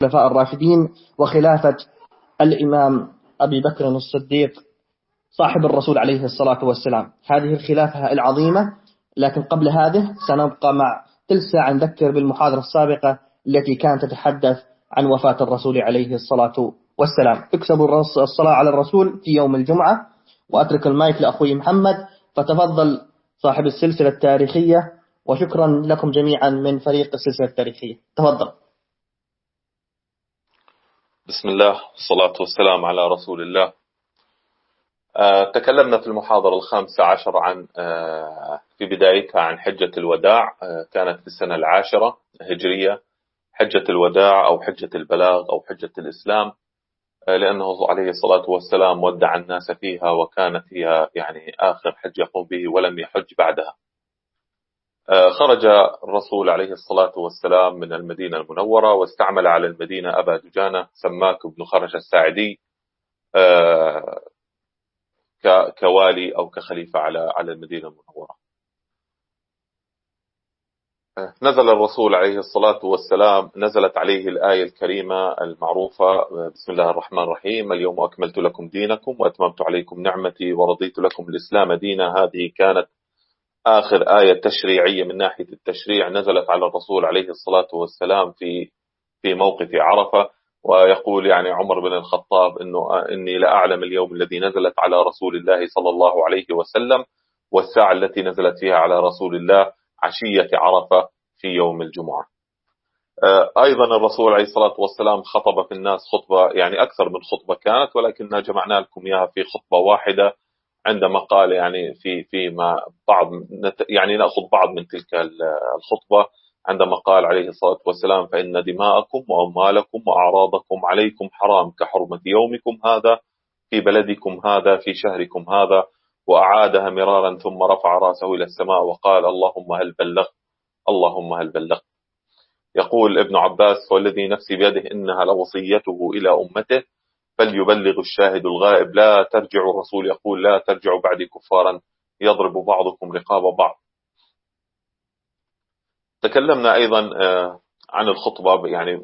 الخلفاء الراشدين وخلافة الإمام أبي بكر الصديق صاحب الرسول عليه الصلاة والسلام. هذه الخلافة العظيمة. لكن قبل هذه سنبقى مع تلك ساعة نذكر بالمحاضرة السابقة التي كانت تتحدث عن وفاة الرسول عليه الصلاة والسلام. اكتبوا الصلاة على الرسول في يوم الجمعة. وأترك المايك لأخوي محمد، فتفضل صاحب السلسلة التاريخية، وشكرا لكم جميعا من فريق السلسلة التاريخية. تفضل. بسم الله والصلاة والسلام على رسول الله. تكلمنا في المحاضرة 15 عن في بدايتها عن حجة الوداع. كانت في السنة 10 هجرية، حجة الوداع أو حجة البلاغ أو حجة الإسلام، لأنه عليه الصلاة والسلام ودع الناس فيها، وكانت هي يعني آخر حج يقوم به ولم يحج بعدها. خرج الرسول عليه الصلاة والسلام من المدينة المنورة، واستعمل على المدينة أبا دجانة سماك بن خرش الساعدي كوالي أو كخليفة على المدينة المنورة. نزل الرسول عليه الصلاة والسلام، نزلت عليه الآية الكريمة المعروفة: بسم الله الرحمن الرحيم، اليوم أكملت لكم دينكم وأتممت عليكم نعمتي ورضيت لكم الإسلام دينا. هذه كانت آخر آية تشريعية من ناحية التشريع نزلت على الرسول عليه الصلاة والسلام في موقف عرفة. ويقول يعني عمر بن الخطاب إني لأعلم اليوم الذي نزلت على رسول الله صلى الله عليه وسلم، والساعة التي نزلت فيها على رسول الله عشية عرفة في يوم الجمعة. أيضا الرسول عليه الصلاة والسلام خطب في الناس خطبة، يعني أكثر من خطبة كانت، ولكننا جمعنا لكم إياها في خطبة واحدة، عندما قال يعني فيما بعض يعني نأخذ بعض من تلك الخطبة، عندما قال عليه الصلاة والسلام: فإن دماءكم وأموالكم وأعراضكم عليكم حرام كحرمة يومكم هذا في بلدكم هذا في شهركم هذا. وأعادها مرارا ثم رفع رأسه إلى السماء وقال: اللهم هل بلغت، اللهم هل بلغت. يقول ابن عباس: والذي نفسي بيده إنها لوصيته إلى أمته فليبلغ الشاهد الغائب. لا ترجعوا، الرسول يقول: لا ترجعوا بعد كفارا يضرب بعضكم رقاب بعض. تكلمنا أيضا عن الخطبة، يعني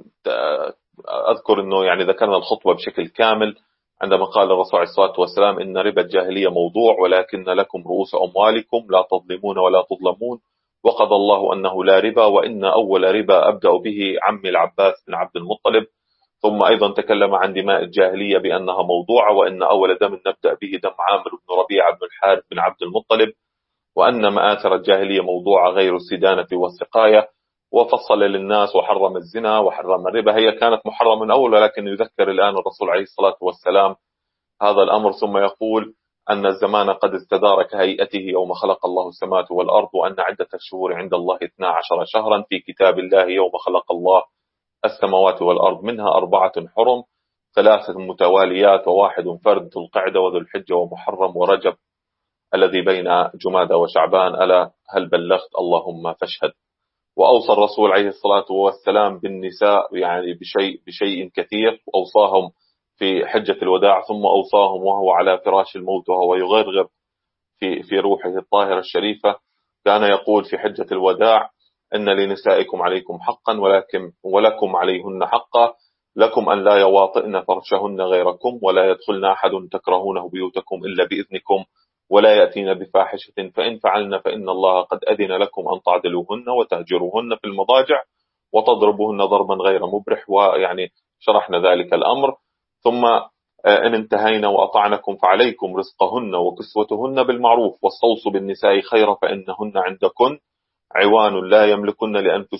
أذكر أنه يعني ذكرنا الخطبة بشكل كامل عندما قال الرسول عليه الصلاة والسلام: إن ربا الجاهلية موضوع، ولكن لكم رؤوس أموالكم لا تظلمون ولا تظلمون، وقضى الله أنه لا ربا، وإن أول ربا أبدأ به عمي العباس بن عبد المطلب. ثم أيضا تكلم عن دماء الجاهلية بأنها موضوعة، وإن أول دم نبدأ به دم عامر بن ربيعة بن الحارث بن عبد المطلب، وأن مآثر الجاهلية موضوعة غير السدانة والسقاية. وفصل للناس وحرم الزنا وحرم الربا. هي كانت محرمة من أول، ولكن يذكر الآن الرسول عليه الصلاة والسلام هذا الأمر، ثم يقول أن الزمان قد استدار كهيئته يوم خلق الله السماوات والأرض، وأن عدة الشهور عند الله 12 شهرا في كتاب الله يوم خلق الله السماوات والأرض، منها 4 حرم، 3 متواليات وواحد فرد، ذو القعدة وذو الحجة ومحرم ورجب الذي بين جمادى وشعبان. ألا هل بلغت، اللهم فاشهد. وأوصى الرسول عليه الصلاة والسلام بالنساء يعني بشيء كثير، وأوصاهم في حجة الوداع، ثم أوصاهم وهو على فراش الموت وهو يغرغر في روحه الطاهرة الشريفة. كان يقول في حجة الوداع: إن لنسائكم عليكم حقا ولكم عليهن حقا، لكم أن لا يواطئن فرشهن غيركم، ولا يدخلن أحد تكرهونه بيوتكم إلا بإذنكم، ولا يأتين بفاحشة، فإن فعلن فإن الله قد أذن لكم أن تعدلوهن وتهجروهن في المضاجع وتضربوهن ضربا غير مبرح. ويعني شرحنا ذلك الأمر. ثم إن انتهينا وأطعنكم فعليكم رزقهن وكسوتهن بالمعروف، واستوصوا بالنساء خيرا فإنهن عندكن عوان لا يملكن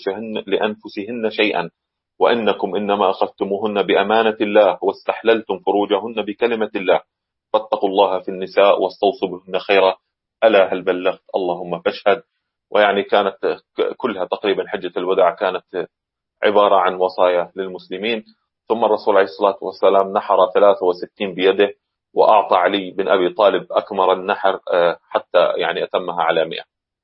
لأنفسهن شيئا، وإنكم إنما أخذتموهن بأمانة الله واستحللتم فروجهن بكلمة الله، فاتقوا الله في النساء واستوصوا بهن خيرا. ألا هل بلغت، اللهم فاشهد. ويعني كانت كلها تقريبا حجة الوداع كانت عبارة عن وصايا للمسلمين. ثم الرسول عليه الصلاة والسلام نحر 63 بيده، وأعطى علي بن أبي طالب أكمر النحر حتى يعني أتمها على 100.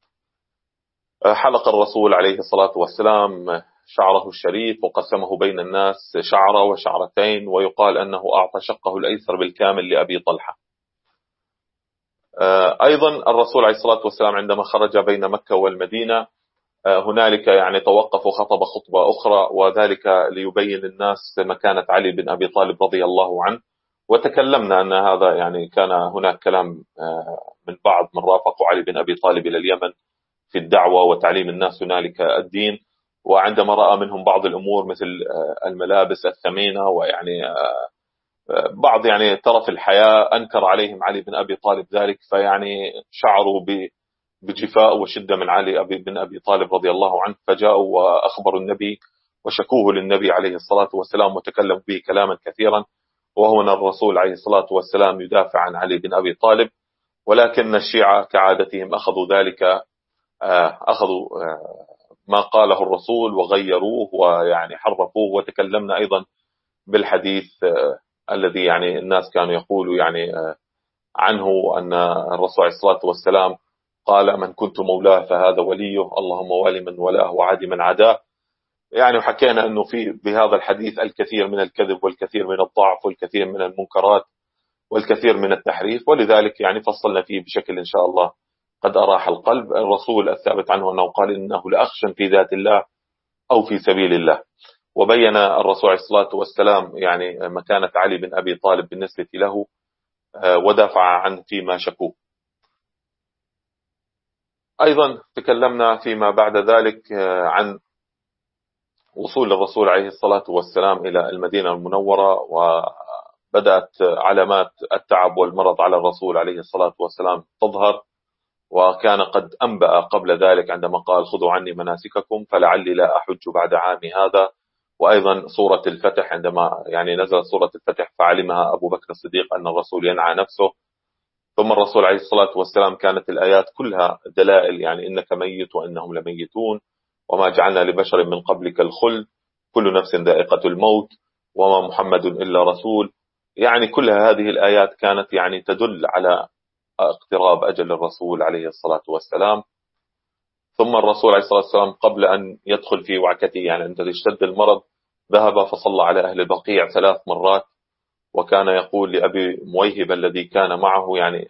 حلق الرسول عليه الصلاة والسلام شعره الشريف وقسمه بين الناس شعرة وشعرتين، ويقال أنه أعطى شقه الأيسر بالكامل لأبي طلحة. أيضا الرسول عليه الصلاة والسلام عندما خرج بين مكة والمدينة هنالك يعني توقف وخطب خطبة أخرى، وذلك ليبين للناس مكانة علي بن أبي طالب رضي الله عنه. وتكلمنا أن هذا يعني كان هناك كلام من بعض من رافقوا علي بن أبي طالب إلى اليمن في الدعوة وتعليم الناس هنالك الدين، وعندما رأى منهم بعض الأمور مثل الملابس الثمينة ويعني بعض يعني ترف الحياة، أنكر عليهم علي بن أبي طالب ذلك، فيعني شعروا بجفاء وشدة من علي بن أبي طالب رضي الله عنه، فجاءوا وأخبروا النبي وشكوه للنبي عليه الصلاة والسلام وتكلم به كلاما كثيرا. وهنا الرسول عليه الصلاة والسلام يدافع عن علي بن أبي طالب، ولكن الشيعة كعادتهم أخذوا ذلك، أخذوا ما قاله الرسول وغيروه ويعني حرفوه. وتكلمنا أيضا بالحديث الذي يعني الناس كانوا يقولوا يعني عنه أن الرسول عليه الصلاة والسلام قال: من كنت مولاه فهذا وليه، اللهم والي من ولاه وعادي من عداه. يعني وحكينا أنه في بهذا الحديث الكثير من الكذب والكثير من الضعف والكثير من المنكرات والكثير من التحريف، ولذلك يعني فصلنا فيه بشكل إن شاء الله قد أراح القلب. الرسول الثابت عنه أنه قال: إنه لأخشى في ذات الله أو في سبيل الله. وبين الرسول عليه الصلاة والسلام يعني مكانة علي بن أبي طالب بالنسبة له، ودافع عنه فيما شكوه. أيضا تكلمنا فيما بعد ذلك عن وصول الرسول عليه الصلاة والسلام إلى المدينة المنورة، وبدأت علامات التعب والمرض على الرسول عليه الصلاة والسلام تظهر، وكان قد أنبأ قبل ذلك عندما قال: خذوا عني مناسككم فلعلي لا أحج بعد عامي هذا. وأيضا سورة الفتح عندما يعني نزلت سورة الفتح فعلمها أبو بكر الصديق أن الرسول ينعى نفسه. ثم الرسول عليه الصلاة والسلام كانت الآيات كلها دلائل، يعني إنك ميت وإنهم لميتون، وما جعلنا لبشر من قبلك الخلد، كل نفس ذائقة الموت، وما محمد إلا رسول. يعني كل هذه الآيات كانت يعني تدل على اقتراب أجل الرسول عليه الصلاة والسلام. ثم الرسول عليه الصلاة والسلام قبل أن يدخل في وعكته، يعني أن تشتد المرض، ذهب فصلى على أهل البقيع 3 مرات، وكان يقول لأبي مويهب الذي كان معه يعني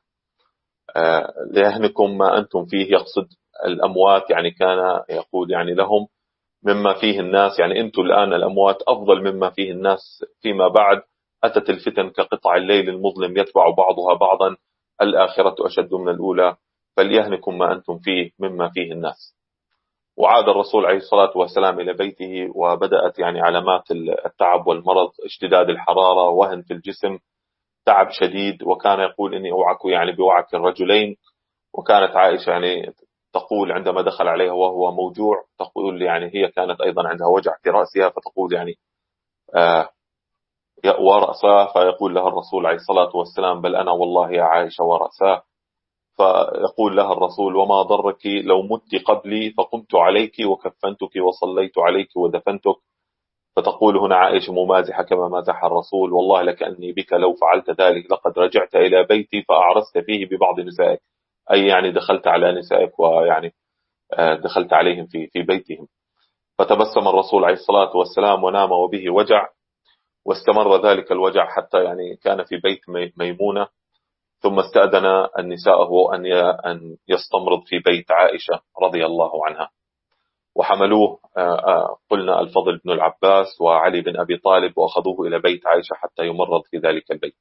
ليهنكم ما أنتم فيه، يقصد الأموات، يعني كان يقول يعني لهم مما فيه الناس، يعني أنتم الآن الأموات أفضل مما فيه الناس فيما بعد. أتت الفتن كقطع الليل المظلم يتبع بعضها بعضا، الآخرة أشد من الأولى، فليهنكم ما أنتم فيه مما فيه الناس. وعاد الرسول عليه الصلاة والسلام إلى بيته، وبدأت يعني علامات التعب والمرض، اشتداد الحرارة، وهن في الجسم، تعب شديد. وكان يقول: إني أوعك يعني بوعك الرجلين. وكانت عائشة يعني تقول عندما دخل عليها وهو موجوع، تقول يعني هي كانت أيضا عندها وجع في رأسها، فتقول يعني ورأساه، فيقول لها الرسول عليه الصلاة والسلام: بل أنا والله يا عائشة ورأساه. فيقول لها الرسول: وما ضرك لو مت قبلي فقمت عليك وكفنتك وصليت عليك ودفنتك. فتقول هنا عائشة ممازحة كما مازح الرسول: والله لكأني بك لو فعلت ذلك لقد رجعت إلى بيتي فأعرست فيه ببعض نسائك، أي يعني دخلت على نسائك ويعني دخلت عليهم في بيتهم. فتبسم الرسول عليه الصلاة والسلام ونام وبه وجع، واستمر ذلك الوجع حتى يعني كان في بيت ميمونة، ثم استأذن النساء أن يستمرض في بيت عائشة رضي الله عنها، وحملوه قلنا الفضل بن العباس وعلي بن أبي طالب، وأخذوه إلى بيت عائشة حتى يمرض في ذلك البيت.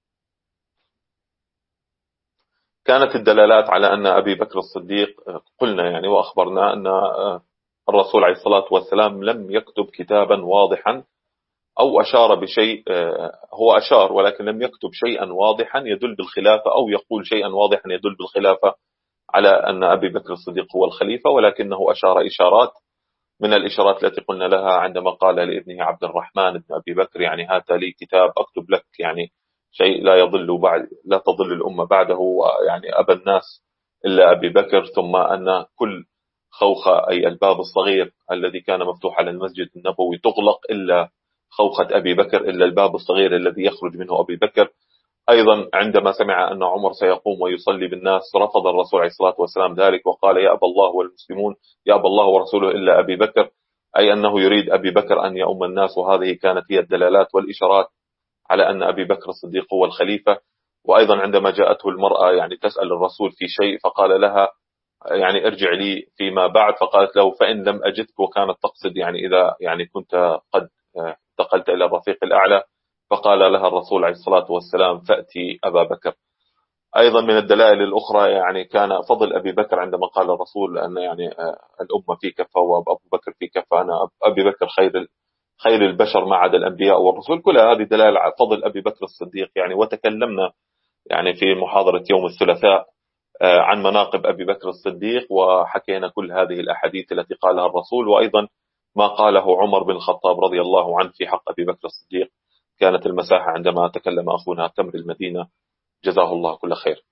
كانت الدلالات على أن أبي بكر الصديق قلنا يعني وأخبرنا أن الرسول عليه الصلاة والسلام لم يكتب كتابا واضحا أو أشار بشيء، هو أشار ولكن لم يكتب شيئا واضحا يدل بالخلافة، أو يقول شيئا واضحا يدل بالخلافة على أن أبي بكر الصديق هو الخليفة، ولكنه أشار إشارات. من الإشارات التي قلنا لها عندما قال لابنه عبد الرحمن بن أبي بكر: يعني هات لي كتاب أكتب لك يعني شيء لا تضل الأمة بعده، يعني أبى الناس إلا أبي بكر. ثم أن كل خوخة أي الباب الصغير الذي كان مفتوح على المسجد النبوي تغلق إلا خوخة أبي بكر، إلا الباب الصغير الذي يخرج منه أبي بكر. أيضا عندما سمع أن عمر سيقوم ويصلي بالناس رفض الرسول عليه الصلاة والسلام ذلك، وقال: يا أبا الله والمسلمون، يا أبا الله ورسوله إلا أبي بكر، أي أنه يريد أبي بكر أن يؤم الناس. وهذه كانت هي الدلالات والإشارات على أن أبي بكر الصديق هو الخليفة. وأيضا عندما جاءته المرأة يعني تسأل الرسول في شيء، فقال لها يعني ارجع لي فيما بعد. فقالت له فإن لم أجدك، وكانت تقصد يعني إذا يعني كنت قد انتقلت إلى الرفيق الأعلى. فقال لها الرسول عليه الصلاة والسلام فأتي أبا بكر. أيضا من الدلائل الأخرى يعني كان فضل أبي بكر عندما قال الرسول أن يعني الأمة في كفة وأبو بكر في كفة، أنا أبي بكر خير البشر ما عدا الأنبياء والرسل. كل هذه دلائل على فضل أبي بكر الصديق يعني. وتكلمنا يعني في محاضرة يوم الثلاثاء عن مناقب أبي بكر الصديق، وحكينا كل هذه الأحاديث التي قالها الرسول، وأيضا ما قاله عمر بن الخطاب رضي الله عنه في حق أبي بكر الصديق. كانت المساحة عندما تكلم أخونا تمر المدينة جزاه الله كل خير.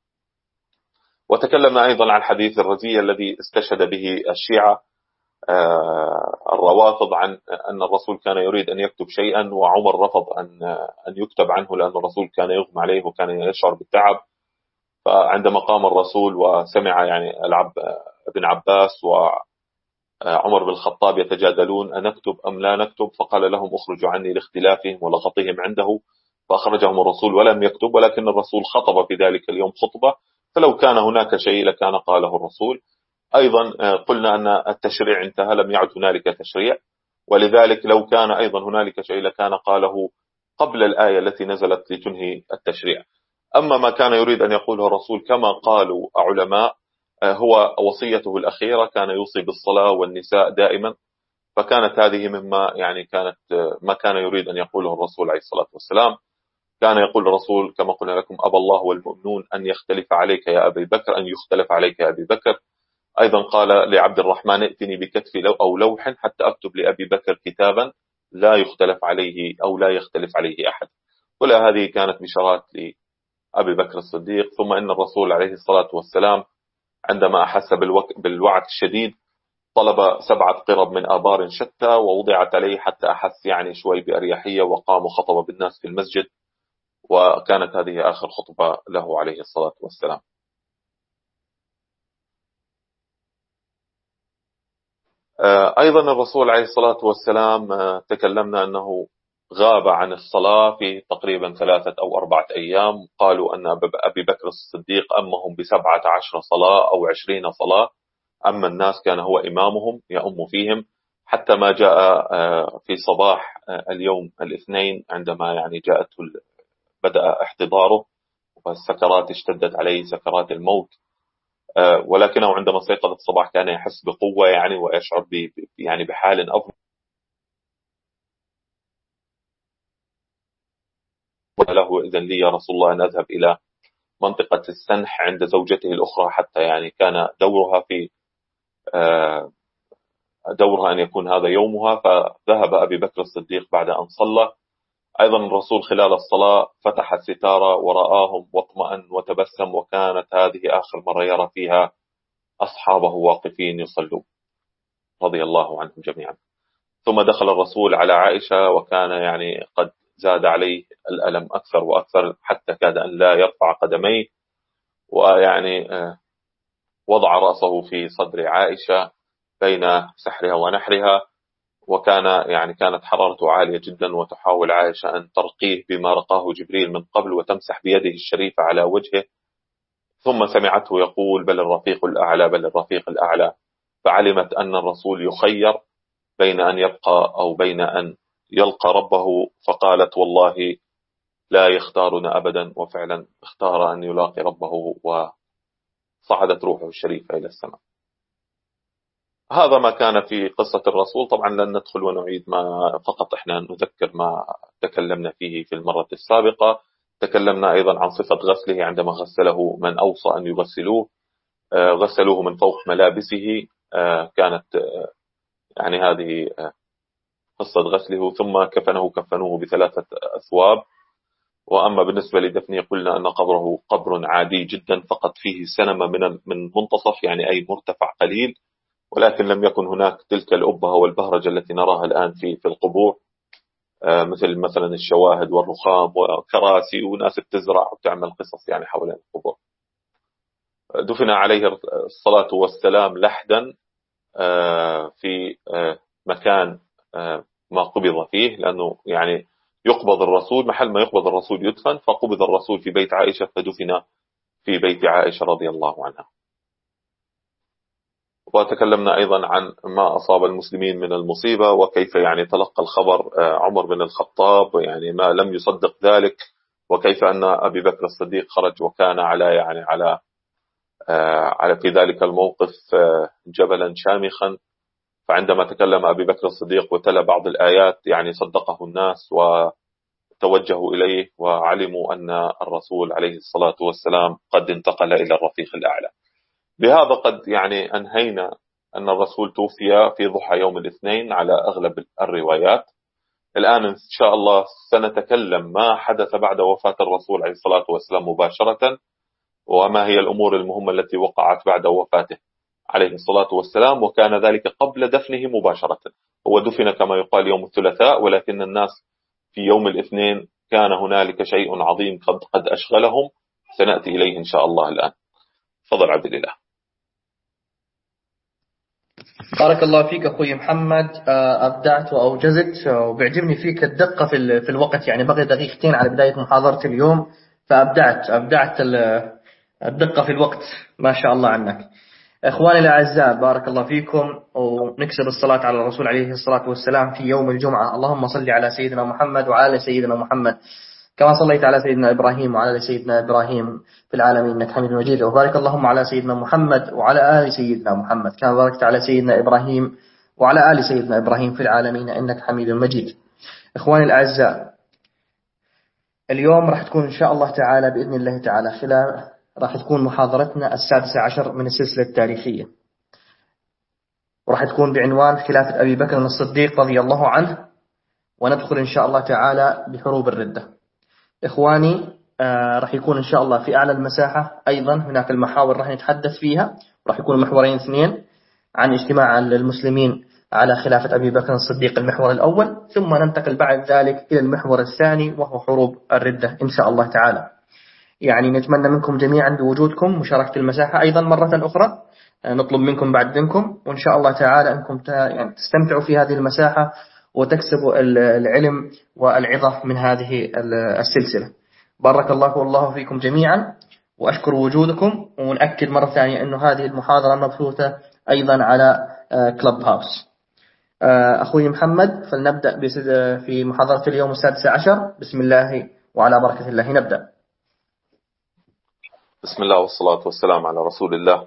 وتكلمنا أيضا عن حديث الرزية الذي استشهد به الشيعة الروافض عن أن الرسول كان يريد أن يكتب شيئا، وعمر رفض أن يكتب عنه لأن الرسول كان يغمى عليه وكان يشعر بالتعب. فعندما قام الرسول وسمع يعني ابن عباس وعمر بن الخطاب يتجادلون أن نكتب أم لا نكتب، فقال لهم اخرجوا عني لاختلافهم ولغطهم عنده، فأخرجهم الرسول ولم يكتب. ولكن الرسول خطب في ذلك اليوم خطبة، فلو كان هناك شيء لكان قاله الرسول. أيضا قلنا أن التشريع انتهى، لم يعد هنالك تشريع، ولذلك لو كان أيضا هنالك شيء لكان قاله قبل الآية التي نزلت لتنهي التشريع. أما ما كان يريد أن يقوله الرسول كما قالوا علماء هو وصيته الأخيرة، كان يوصي بالصلاة والنساء دائما. فكانت هذه مما يعني كانت ما كان يريد أن يقوله الرسول عليه الصلاة والسلام. كان يقول الرسول كما قلنا لكم أبى الله والمؤمنون أن يختلف عليك يا أبي بكر، أن يختلف عليك يا أبي بكر. أيضا قال لعبد الرحمن ائتني بكتف أو لوح حتى أكتب لأبي بكر كتابا لا يختلف عليه أو لا يختلف عليه أحد. كل هذه كانت بشارات لأبي بكر الصديق. ثم إن الرسول عليه الصلاة والسلام عندما أحس بالوعك الشديد طلب 7 قرب من آبار شتى ووضعت عليه حتى أحس يعني شوي بأريحية، وقام وخطب بالناس في المسجد. وكانت هذه آخر خطبة له عليه الصلاة والسلام. أيضا الرسول عليه الصلاة والسلام تكلمنا أنه غاب عن الصلاة في تقريبا 3 أو 4 أيام. قالوا أن أبي بكر الصديق أمهم ب17 صلاة أو 20 صلاة، أما الناس كان هو إمامهم يأم فيهم، حتى ما جاء في صباح اليوم الاثنين عندما يعني بدأ احتضاره والسكرات اشتدت عليه سكرات الموت. ولكنه عندما استيقظ الصباح كان يحس بقوة يعني ويشعر يعني بحال أفضل. له إذن لي يا رسول الله أن أذهب إلى منطقة السنح عند زوجته الأخرى، حتى يعني كان دورها أن يكون هذا يومها. فذهب أبي بكر الصديق بعد أن صلى. أيضا الرسول خلال الصلاة فتح الستارة ورآهم واطمأن وتبسم، وكانت هذه آخر مرة يرى فيها أصحابه واقفين يصلون رضي الله عنهم جميعا. ثم دخل الرسول على عائشة وكان يعني قد زاد عليه الألم أكثر وأكثر حتى كاد أن لا يرفع قدميه، ويعني وضع رأسه في صدر عائشة بين سحرها ونحرها. كانت حرارته عالية جدا، وتحاول عائشة أن ترقيه بما رقاه جبريل من قبل وتمسح بيده الشريفة على وجهه. ثم سمعته يقول بل الرفيق الأعلى بل الرفيق الأعلى، فعلمت أن الرسول يخير بين أن يبقى أو بين أن يلقى ربه، فقالت والله لا يختارنا أبدا. وفعلا اختار أن يلاقي ربه، وصعدت روحه الشريفة إلى السماء. هذا ما كان في قصة الرسول. طبعا لن ندخل ونعيد فقط إحنا نذكر ما تكلمنا فيه في المرة السابقة. تكلمنا أيضا عن صفة غسله عندما غسله من أوصى أن يغسلوه. غسلوه من فوق ملابسه. كانت يعني هذه قصة غسله. ثم كفنوه ب3 أثواب. وأما بالنسبة لدفنه قلنا أن قبره قبر عادي جدا، فقط فيه سنمة من منتصف يعني أي مرتفع قليل، ولكن لم يكن هناك تلك الأبهة والبهرجة التي نراها الآن في القبور، مثلا الشواهد والرخام وكراسي وناس بتزرع وتعمل قصص يعني حول القبور. دفن عليه الصلاة والسلام لحدا في مكان ما قبض فيه، لأنه يعني يقبض الرسول محل ما يقبض الرسول يدفن، فقبض الرسول في بيت عائشة فدفن في بيت عائشة رضي الله عنها. وتكلمنا أيضا عن ما أصاب المسلمين من المصيبة، وكيف يعني تلقى الخبر عمر بن الخطاب يعني ما لم يصدق ذلك، وكيف أن أبي بكر الصديق خرج وكان على يعني على في ذلك الموقف جبلا شامخا. فعندما تكلم أبي بكر الصديق وتلا بعض الآيات يعني صدقه الناس وتوجهوا إليه وعلموا أن الرسول عليه الصلاة والسلام قد انتقل إلى الرفيق الأعلى. بهذا قد يعني أنهينا أن الرسول توفي في ضحى يوم الاثنين على أغلب الروايات. الآن إن شاء الله سنتكلم ما حدث بعد وفاة الرسول عليه الصلاة والسلام مباشرة، وما هي الأمور المهمة التي وقعت بعد وفاته عليه الصلاة والسلام، وكان ذلك قبل دفنه مباشرة. هو دفن كما يقال يوم الثلاثاء، ولكن الناس في يوم الاثنين كان هنالك شيء عظيم قد أشغلهم، سنأتي إليه إن شاء الله الآن. تفضل عبد الله. بارك الله فيك أخوي محمد، أبدعت وأوجزت، وبيعجبني فيك الدقة في الوقت. يعني بقي دقيقتين على بداية محاضرة اليوم، فأبدعت الدقة في الوقت، ما شاء الله عنك. إخواني الأعزاء، بارك الله فيكم، ونكسر الصلاة على الرسول عليه الصلاة والسلام في يوم الجمعة. اللهم صل على سيدنا محمد وعلى سيدنا محمد كما صليت على سيدنا إبراهيم وعلى سيدنا إبراهيم في العالمين إنك حميد مجيد. وبارك اللهم على سيدنا محمد وعلى آل سيدنا محمد كما باركت على سيدنا إبراهيم وعلى آل سيدنا إبراهيم في العالمين إنك حميد مجيد. إخواني الأعزاء، اليوم راح تكون إن شاء الله تعالى بإذن الله تعالى راح تكون محاضرتنا 16 من السلسلة التاريخية، وراح تكون بعنوان خلافة أبي بكر الصديق رضي الله عنه، وندخل إن شاء الله تعالى بحروب الردة. إخواني، راح يكون إن شاء الله في أعلى المساحة أيضا هناك المحاور راح نتحدث فيها، راح يكون محورين اثنين عن اجتماع المسلمين على خلافة أبي بكر الصديق، المحور الأول، ثم ننتقل بعد ذلك إلى المحور الثاني وهو حروب الردة إن شاء الله تعالى. يعني نتمنى منكم جميعا بوجودكم مشاركة المساحة أيضا مرة أخرى، نطلب منكم بعد ذنكم، وإن شاء الله تعالى أنكم يعني تستمتعوا في هذه المساحة وتكسبوا العلم والعظة من هذه السلسلة. بارك الله فيكم جميعا، وأشكر وجودكم، ونأكد مرة ثانية أنه هذه المحاضرة مبثوثة أيضا على كلوب هاوس. أخوي محمد، فلنبدأ في محاضرة اليوم 16. بسم الله وعلى بركة الله نبدأ. بسم الله والصلاة والسلام على رسول الله.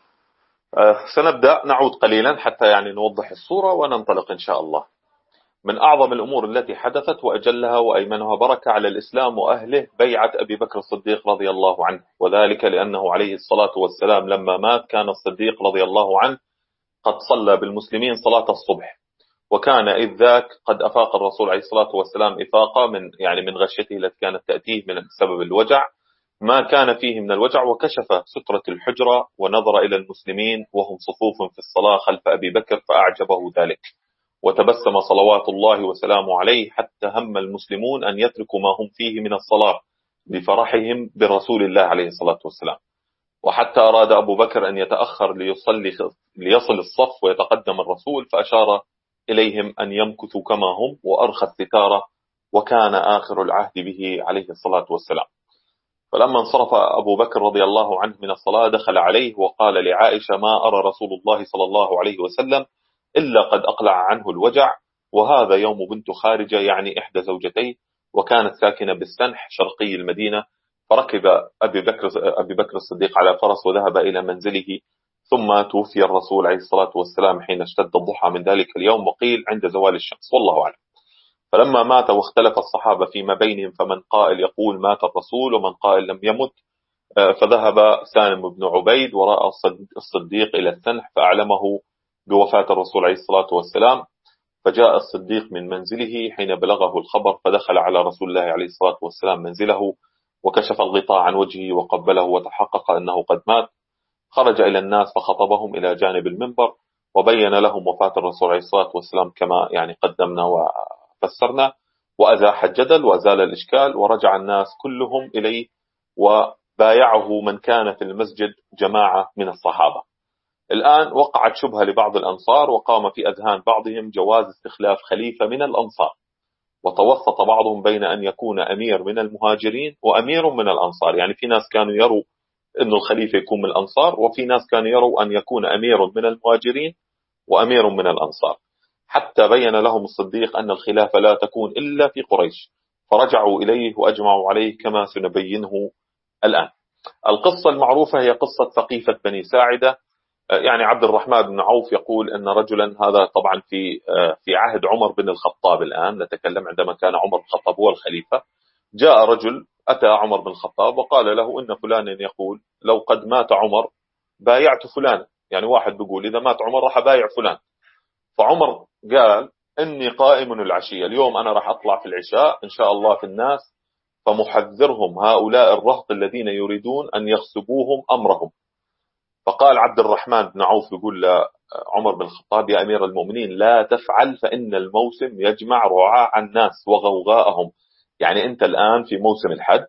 سنبدأ نعود قليلا حتى يعني نوضح الصورة وننطلق إن شاء الله. من أعظم الأمور التي حدثت وأجلها وأيمنها بركة على الإسلام وأهله بيعة أبي بكر الصديق رضي الله عنه، وذلك لأنه عليه الصلاة والسلام لما مات كان الصديق رضي الله عنه قد صلى بالمسلمين صلاة الصبح، وكان إذ ذاك قد أفاق الرسول عليه الصلاة والسلام إفاقة من غشيته التي كانت تأتيه من سبب الوجع، ما كان فيه من الوجع، وكشف سترة الحجرة ونظر إلى المسلمين وهم صفوف في الصلاة خلف أبي بكر فأعجبه ذلك، وتبسم صلوات الله وسلامه عليه حتى هم المسلمون أن يتركوا ما هم فيه من الصلاة بفرحهم برسول الله عليه الصلاة والسلام. وحتى أراد أبو بكر أن يتأخر ليصل الصف ويتقدم الرسول، فأشار إليهم أن يمكثوا كما هم وأرخى الستارة، وكان آخر العهد به عليه الصلاة والسلام. فلما انصرف أبو بكر رضي الله عنه من الصلاة دخل عليه وقال لعائشة: ما أرى رسول الله صلى الله عليه وسلم إلا قد أقلع عنه الوجع، وهذا يوم بنت خارجة يعني إحدى زوجتيه، وكانت ساكنة بالسنح شرقي المدينة. فركب أبي بكر الصديق على فرس وذهب إلى منزله، ثم توفي الرسول عليه الصلاة والسلام حين اشتد الضحى من ذلك اليوم، وقيل عند زوال الشمس، والله أعلم. فلما مات واختلف الصحابة فيما بينهم، فمن قائل يقول مات الرسول ومن قائل لم يمت، فذهب سالم بن عبيد وراء الصديق إلى السنح فأعلمه بوفاة الرسول عليه الصلاة والسلام. فجاء الصديق من منزله حين بلغه الخبر، فدخل على رسول الله عليه الصلاة والسلام منزله وكشف الغطاء عن وجهه وقبله وتحقق أنه قد مات. خرج إلى الناس فخطبهم إلى جانب المنبر وبين لهم وفاة الرسول عليه الصلاة والسلام كما يعني قدمنا وفسرنا، وأزاح الجدل وأزال الإشكال، ورجع الناس كلهم إليه، وبايعه من كان في المسجد جماعة من الصحابة. الآن وقعت شبهة لبعض الأنصار، وقام في أذهان بعضهم جواز استخلاف خليفة من الأنصار، وتوسط بعضهم بين أن يكون أمير من المهاجرين وأمير من الأنصار. يعني في ناس كانوا يروا إنه الخليفة يكون من الأنصار، وفي ناس كانوا يروا أن يكون أمير من المهاجرين وأمير من الأنصار، حتى بين لهم الصديق أن الخلافة لا تكون إلا في قريش، فرجعوا إليه وأجمعوا عليه كما سنبينه الآن. القصة المعروفة هي قصة سقيفة بني ساعدة. يعني عبد الرحمن بن عوف يقول أن رجلا، هذا طبعا في عهد عمر بن الخطاب، الآن نتكلم عندما كان عمر بن الخطاب هو الخليفة، جاء رجل أتى عمر بن الخطاب وقال له إن فلانا يقول لو قد مات عمر بايعت فلانا، يعني واحد بيقول إذا مات عمر راح بايع فلان. فعمر قال إني قائم العشية، اليوم أنا راح أطلع في العشاء إن شاء الله في الناس، فمحذرهم هؤلاء الرهط الذين يريدون أن يغصبوهم أمرهم. فقال عبد الرحمن بن عوف يقول لعمر بن الخطاب يا أمير المؤمنين لا تفعل، فإن الموسم يجمع رعاع الناس وغوغاءهم. يعني أنت الآن في موسم الحج،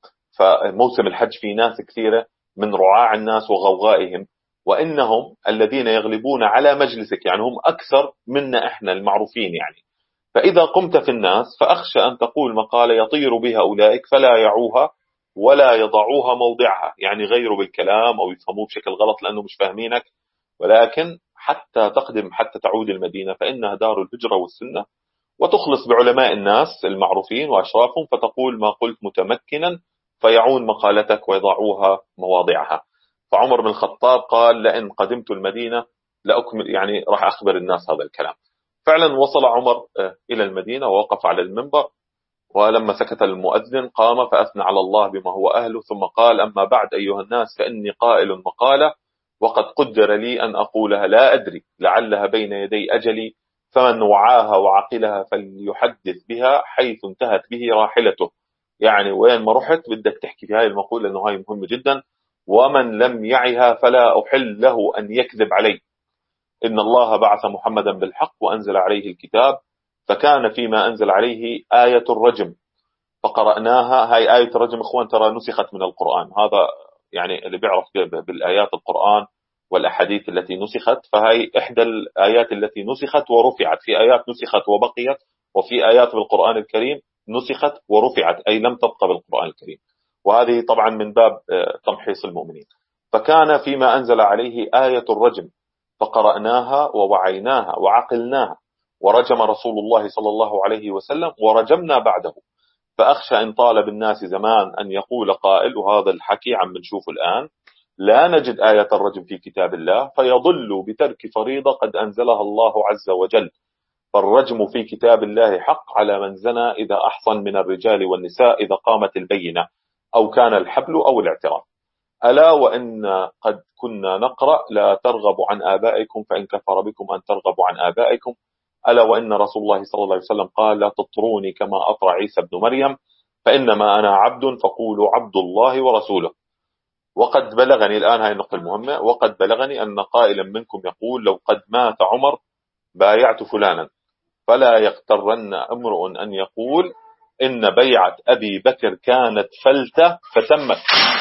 فموسم الحج في ناس كثيرة من رعاع الناس وغوغائهم، وإنهم الذين يغلبون على مجلسك، يعني هم أكثر منا إحنا المعروفين يعني. فإذا قمت في الناس فأخشى أن تقول مقالة يطير بها أولئك فلا يعوها ولا يضعوها موضعها، يعني غيروا بالكلام أو يفهموه بشكل غلط لأنه مش فاهمينك، ولكن حتى تقدم حتى تعود المدينة فإنها دار الهجرة والسنة، وتخلص بعلماء الناس المعروفين وأشرافهم، فتقول ما قلت متمكنا فيعون مقالتك ويضعوها مواضعها. فعمر بن الخطاب قال لئن قدمت المدينة لأكمل، يعني راح أخبر الناس هذا الكلام. فعلا وصل عمر إلى المدينة ووقف على المنبر، ولما سكت المؤذن قام فأثنى على الله بما هو أهله، ثم قال أما بعد أيها الناس فإني قائل مقالة وقد قدر لي أن أقولها لا أدري لعلها بين يدي أجلي، فمن وعاها وعقلها فليحدث بها حيث انتهت به راحلته. يعني وين ما رحت بدك تحكي في هاي المقولة لأنه هاي مهمة جدا. ومن لم يعها فلا أحل له أن يكذب علي، إن الله بعث محمدا بالحق وأنزل عليه الكتاب، فكان فيما أنزل عليه آية الرجم فقرأناها. هاي آية الرجم إخوان ترى نسخت من القرآن، هذا يعني اللي بيعرف بالآيات القرآن والأحاديث التي نسخت، فهي إحدى الآيات التي نسخت ورفعت. في آيات نسخت وبقيت، وفي آيات بالقرآن الكريم نسخت ورفعت أي لم تبقى بالقرآن الكريم، وهذه طبعا من باب تمحيص المؤمنين. فكان فيما أنزل عليه آية الرجم فقرأناها ووعيناها وعقلناها، ورجم رسول الله صلى الله عليه وسلم ورجمنا بعده. فأخشى إن طال بالناس زمان أن يقول قائل، وهذا الحكي عم بنشوفه الآن، لا نجد آية الرجم في كتاب الله فيضل بترك فريضة قد أنزلها الله عز وجل. فالرجم في كتاب الله حق على من زنى إذا أحصن من الرجال والنساء إذا قامت البينة أو كان الحبل أو الاعتراف. ألا وإن قد كنا نقرأ لا ترغبوا عن آبائكم فإن كفر بكم أن ترغبوا عن آبائكم. ألا وإن رسول الله صلى الله عليه وسلم قال لا تطروني كما أطرى عيسى بن مريم، فإنما أنا عبد فقولوا عبد الله ورسوله. وقد بلغني الآن، هاي النقطة المهمة، وقد بلغني أن قائلا منكم يقول لو قد مات عمر بايعت فلانا، فلا يغترن امرؤ أن يقول إن بيعة أبي بكر كانت فلتة فتمت.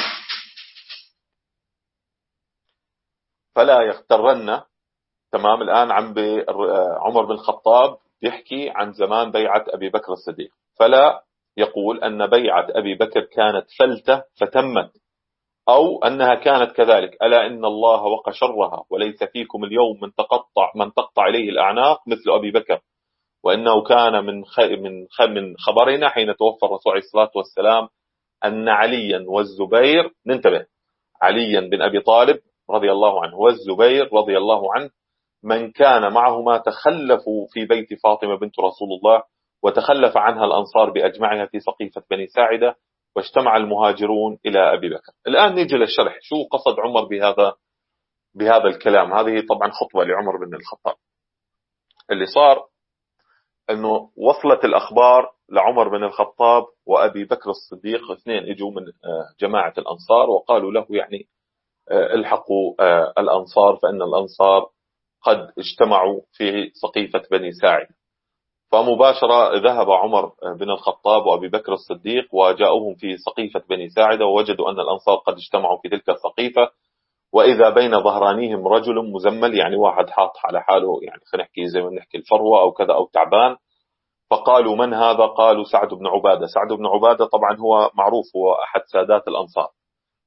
فلا يغترن. تمام. الآن عمر بن الخطاب يحكي عن زمان بيعة أبي بكر الصديق، فلا يقول أن بيعة أبي بكر كانت فلتة فتمت أو أنها كانت كذلك. ألا إن الله وقى شرها وليس فيكم اليوم من تقطع إليه الأعناق مثل أبي بكر، وإنه كان من خبرنا حين توفى الرسول عليه الصلاة والسلام أن عليا والزبير، ننتبه، عليا بن أبي طالب رضي الله عنه والزبير رضي الله عنه من كان معهما تخلفوا في بيت فاطمة بنت رسول الله، وتخلف عنها الأنصار بأجمعها في سقيفة بني ساعدة، واجتمع المهاجرون إلى أبي بكر. الآن نيجي للشرح، شو قصد عمر بهذا الكلام. هذه طبعا خطوة لعمر بن الخطاب. اللي صار أنه وصلت الأخبار لعمر بن الخطاب وأبي بكر الصديق، اثنين اجوا من جماعة الأنصار وقالوا له يعني الحقوا الأنصار فإن الأنصار قد اجتمعوا في سقيفة بني ساعد. فمباشرة ذهب عمر بن الخطاب وأبي بكر الصديق وجاءوهم في سقيفة بني ساعدة، ووجدوا أن الأنصار قد اجتمعوا في تلك السقيفة، وإذا بين ظهرانيهم رجل مزمل، يعني واحد حاط على حاله، يعني خلينا نحكي زي ما نحكي الفروة أو كذا أو تعبان. فقالوا من هذا؟ قالوا سعد بن عبادة. سعد بن عبادة طبعا هو معروف، هو أحد سادات الأنصار،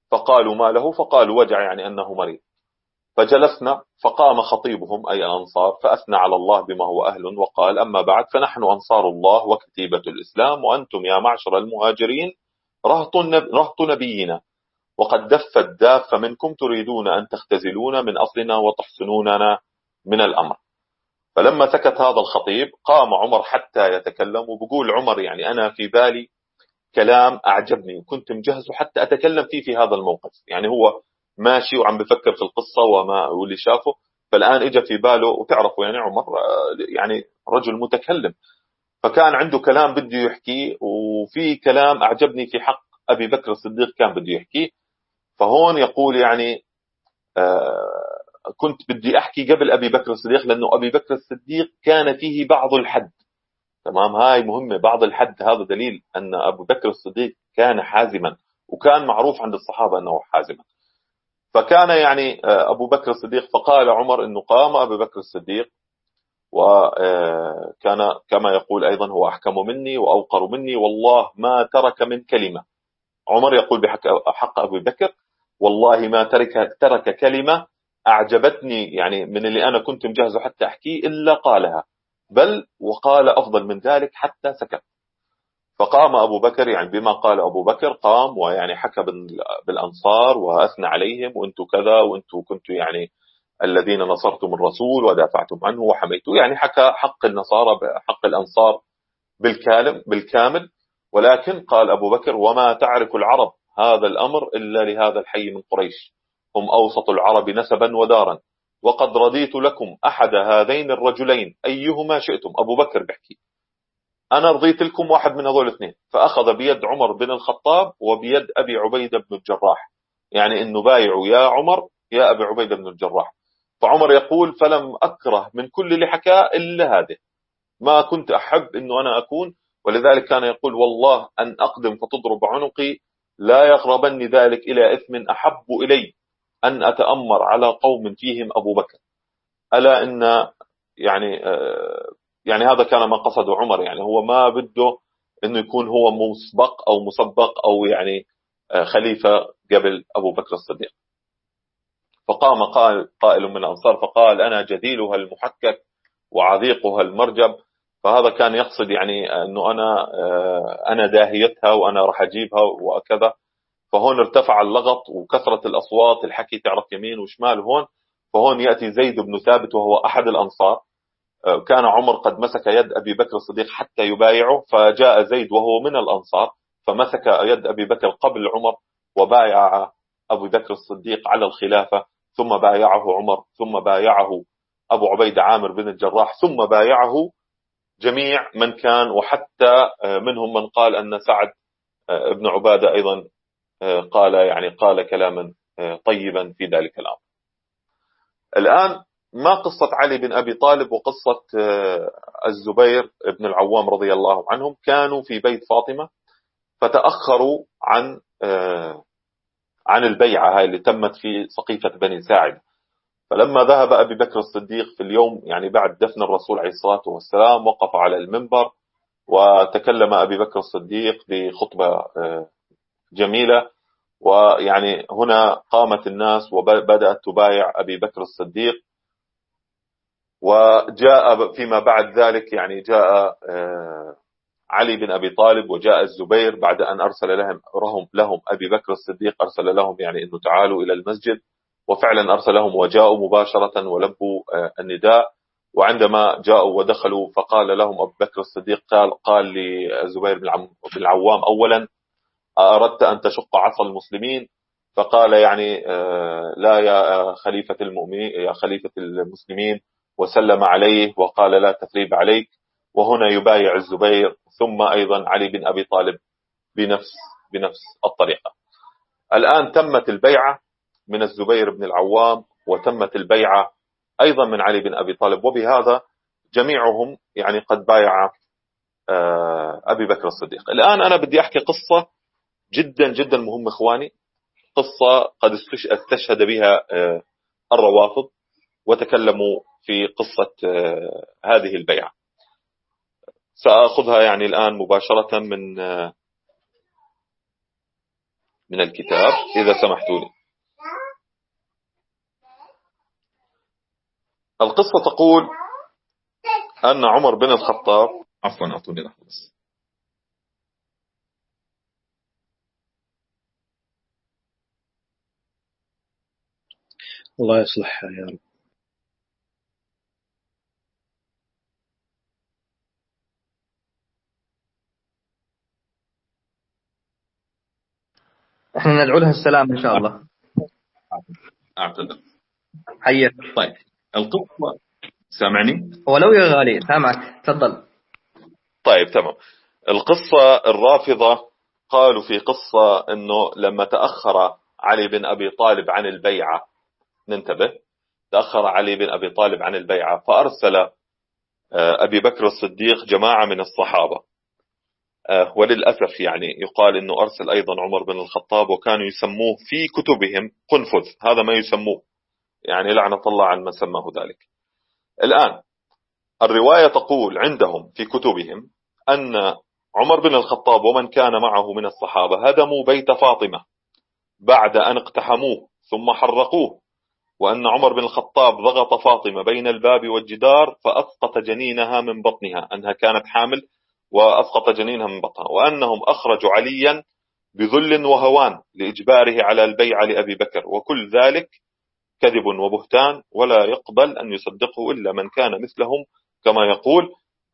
فقالوا ما له؟ فقالوا وجع، يعني أنه مريض. فجلسنا، فقام خطيبهم أي الأنصار فأثنى على الله بما هو أهل، وقال: أما بعد، فنحن أنصار الله وكتيبة الإسلام، وأنتم يا معشر المهاجرين رهط نبينا، وقد دفت دافة منكم تريدون أن تختزلون من أصلنا وتحسنوننا من الأمر. فلما سكت هذا الخطيب قام عمر حتى يتكلم، وبقول عمر يعني أنا في بالي كلام أعجبني وكنت مجهزه حتى أتكلم فيه في هذا الموقف. يعني هو ماشي وعم بفكر في القصة واللي شافه، فالآن إجا في باله، وتعرفوا يعني عمر يعني رجل متكلم، فكان عنده كلام بده يحكيه، وفي كلام أعجبني في حق أبي بكر الصديق كان بده يحكيه. فهون يقول يعني كنت بدي أحكي قبل أبي بكر الصديق، لأنه أبي بكر الصديق كان فيه بعض الحد. تمام، هاي مهمة. بعض الحد هذا دليل أن أبو بكر الصديق كان حازما، وكان معروف عند الصحابة أنه حازما. فكان يعني أبو بكر الصديق، فقال عمر أنه قام أبو بكر الصديق، وكان كما يقول أيضا هو أحكم مني وأوقر مني، والله ما ترك من كلمة. عمر يقول بحق أبو بكر: والله ما ترك كلمة أعجبتني يعني من اللي أنا كنت مجهزه حتى أحكيه إلا قالها، بل وقال أفضل من ذلك حتى سكت. فقام أبو بكر، يعني بما قال أبو بكر قام ويعني حكى بالأنصار وأثنى عليهم: وأنتم كذا، وأنتم كنتوا يعني الذين نصرتم الرسول ودافعتم عنه وحميتوا. يعني حكى حق النصارى، حق الأنصار بالكامل. ولكن قال أبو بكر: وما تعرف العرب هذا الأمر إلا لهذا الحي من قريش، هم أوسط العرب نسبا ودارا، وقد رضيت لكم أحد هذين الرجلين أيهما شئتم. أبو بكر بحكي: أنا رضيت لكم واحد من هذول الاثنين. فأخذ بيد عمر بن الخطاب وبيد أبي عبيدة بن الجراح، يعني إنه بايعوا يا عمر يا أبي عبيدة بن الجراح. فعمر يقول: فلم أكره من كل اللي حكاه إلا هذه، ما كنت أحب إنه أنا أكون. ولذلك كان يقول: والله أن أقدم فتضرب عنقي لا يقربني ذلك إلى إثم أحب إلي أن أتأمر على قوم فيهم أبو بكر. ألا إن يعني يعني هذا كان ما قصده عمر، يعني هو ما بده إنه يكون هو مسبق أو مسبق أو يعني خليفة قبل أبو بكر الصديق. فقام قائل من الأنصار فقال: أنا جديلها المحكك وعذيقها المرجب. فهذا كان يقصد يعني أنه أنا داهيتها وأنا راح أجيبها وكذا. فهون ارتفع اللغط وكثرة الأصوات، الحكي تعرف يمين وشمال هون. فهون يأتي زيد بن ثابت وهو أحد الأنصار. كان عمر قد مسك يد أبي بكر الصديق حتى يبايعه، فجاء زيد وهو من الأنصار فمسك يد أبي بكر قبل عمر، وبايع أبو بكر الصديق على الخلافة، ثم بايعه عمر، ثم بايعه أبو عبيدة عامر بن الجراح، ثم بايعه جميع من كان، وحتى منهم من قال أن سعد بن عبادة أيضا قال كلاما طيبا في ذلك الأمر. الآن ما قصة علي بن أبي طالب وقصة الزبير بن العوام رضي الله عنهم؟ كانوا في بيت فاطمة فتأخروا عن البيعة هاي اللي تمت في سقيفة بني ساعد. فلما ذهب أبي بكر الصديق في اليوم يعني بعد دفن الرسول عليه الصلاة والسلام، وقف على المنبر وتكلم أبي بكر الصديق بخطبة جميلة، ويعني هنا قامت الناس وبدأت تبايع أبي بكر الصديق. وجاء فيما بعد ذلك يعني جاء علي بن أبي طالب وجاء الزبير بعد أن أرسل لهم أبي بكر الصديق، أرسل لهم يعني أنه تعالوا إلى المسجد، وفعلا أرسلهم وجاءوا مباشرة ولبوا النداء. وعندما جاءوا ودخلوا فقال لهم أبو بكر الصديق قال للزبير بن العوام: أولا أردت أن تشق عصا المسلمين؟ فقال يعني لا يا خليفة المؤمنين، يا خليفة المسلمين، وسلم عليه وقال: لا تثريب عليك. وهنا يبايع الزبير، ثم أيضا علي بن أبي طالب بنفس الطريقة. الآن تمت البيعة من الزبير بن العوام، وتمت البيعة أيضا من علي بن أبي طالب، وبهذا جميعهم يعني قد بايع أبي بكر الصديق. الآن أنا بدي أحكي قصة جدا جدا مهمة إخواني، قصة قد استشهد بها الروافض وتكلموا في قصة هذه البيعة. سأخذها يعني الآن مباشرة من الكتاب إذا سمحتوا لي. القصة تقول أن عمر بن الخطاب، عفوا أعطوني لحظة بس. الله يصلحها يا رب. احنا ندعو لها السلام إن شاء الله. أعتذر. حياك. طيب القصة، سامعني؟ ولو يا غالي سامعك، تفضل. طيب تمام. القصة الرافضة قالوا في قصة أنه لما تأخر علي بن أبي طالب عن البيعة، ننتبه، تأخر علي بن أبي طالب عن البيعة فأرسل أبي بكر الصديق جماعة من الصحابة، وللأسف يعني يقال أنه أرسل أيضا عمر بن الخطاب، وكانوا يسموه في كتبهم قنفذ، هذا ما يسموه، يعني لعنة الله عن من سماه ذلك. الآن الرواية تقول عندهم في كتبهم أن عمر بن الخطاب ومن كان معه من الصحابة هدموا بيت فاطمة بعد أن اقتحموه ثم حرقوه، وأن عمر بن الخطاب ضغط فاطمة بين الباب والجدار فأسقط جنينها من بطنها، أنها كانت حامل وأسقط جنينها من بطنها، وأنهم أخرجوا عليا بذل وهوان لإجباره على البيعة لأبي بكر، وكل ذلك كذب وبهتان ولا يقبل أن يصدقه إلا من كان مثلهم، كما يقول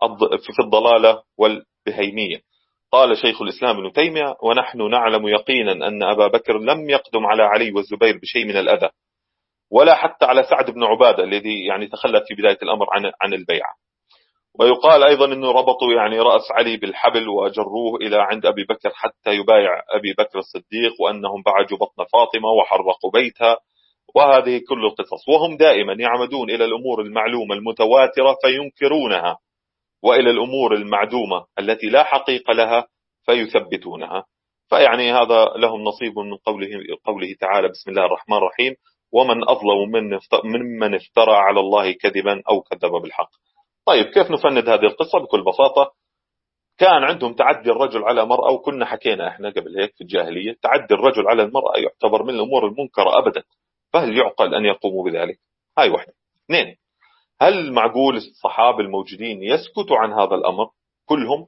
في الضلالة والبهيمية. قال شيخ الإسلام ابن تيمية: ونحن نعلم يقينا أن أبا بكر لم يقدم على علي والزبير بشيء من الأذى، ولا حتى على سعد بن عبادة الذي يعني تخلف في بداية الأمر عن البيعة. ويقال أيضا أنه ربطوا يعني رأس علي بالحبل وجروه إلى عند أبي بكر حتى يبايع أبي بكر الصديق، وأنهم بعجوا بطن فاطمة وحرقوا بيتها، وهذه كل القصص. وهم دائما يعمدون إلى الأمور المعلومة المتواترة فينكرونها، وإلى الأمور المعدومة التي لا حقيقة لها فيثبتونها. فيعني هذا لهم نصيب من قوله تعالى: بسم الله الرحمن الرحيم: ومن أظلم ممن افترى على الله كذبا أو كذب بالحق. طيب كيف نفند هذه القصة؟ بكل بساطة، كان عندهم تعدي الرجل على مرأة، وكنا حكينا احنا قبل هيك في الجاهلية تعدي الرجل على المرأة يعتبر من الأمور المنكرة أبدا، فهل يعقل أن يقوموا بذلك؟ هاي واحدة. اثنين، هل معقول الصحابة الموجودين يسكتوا عن هذا الأمر كلهم؟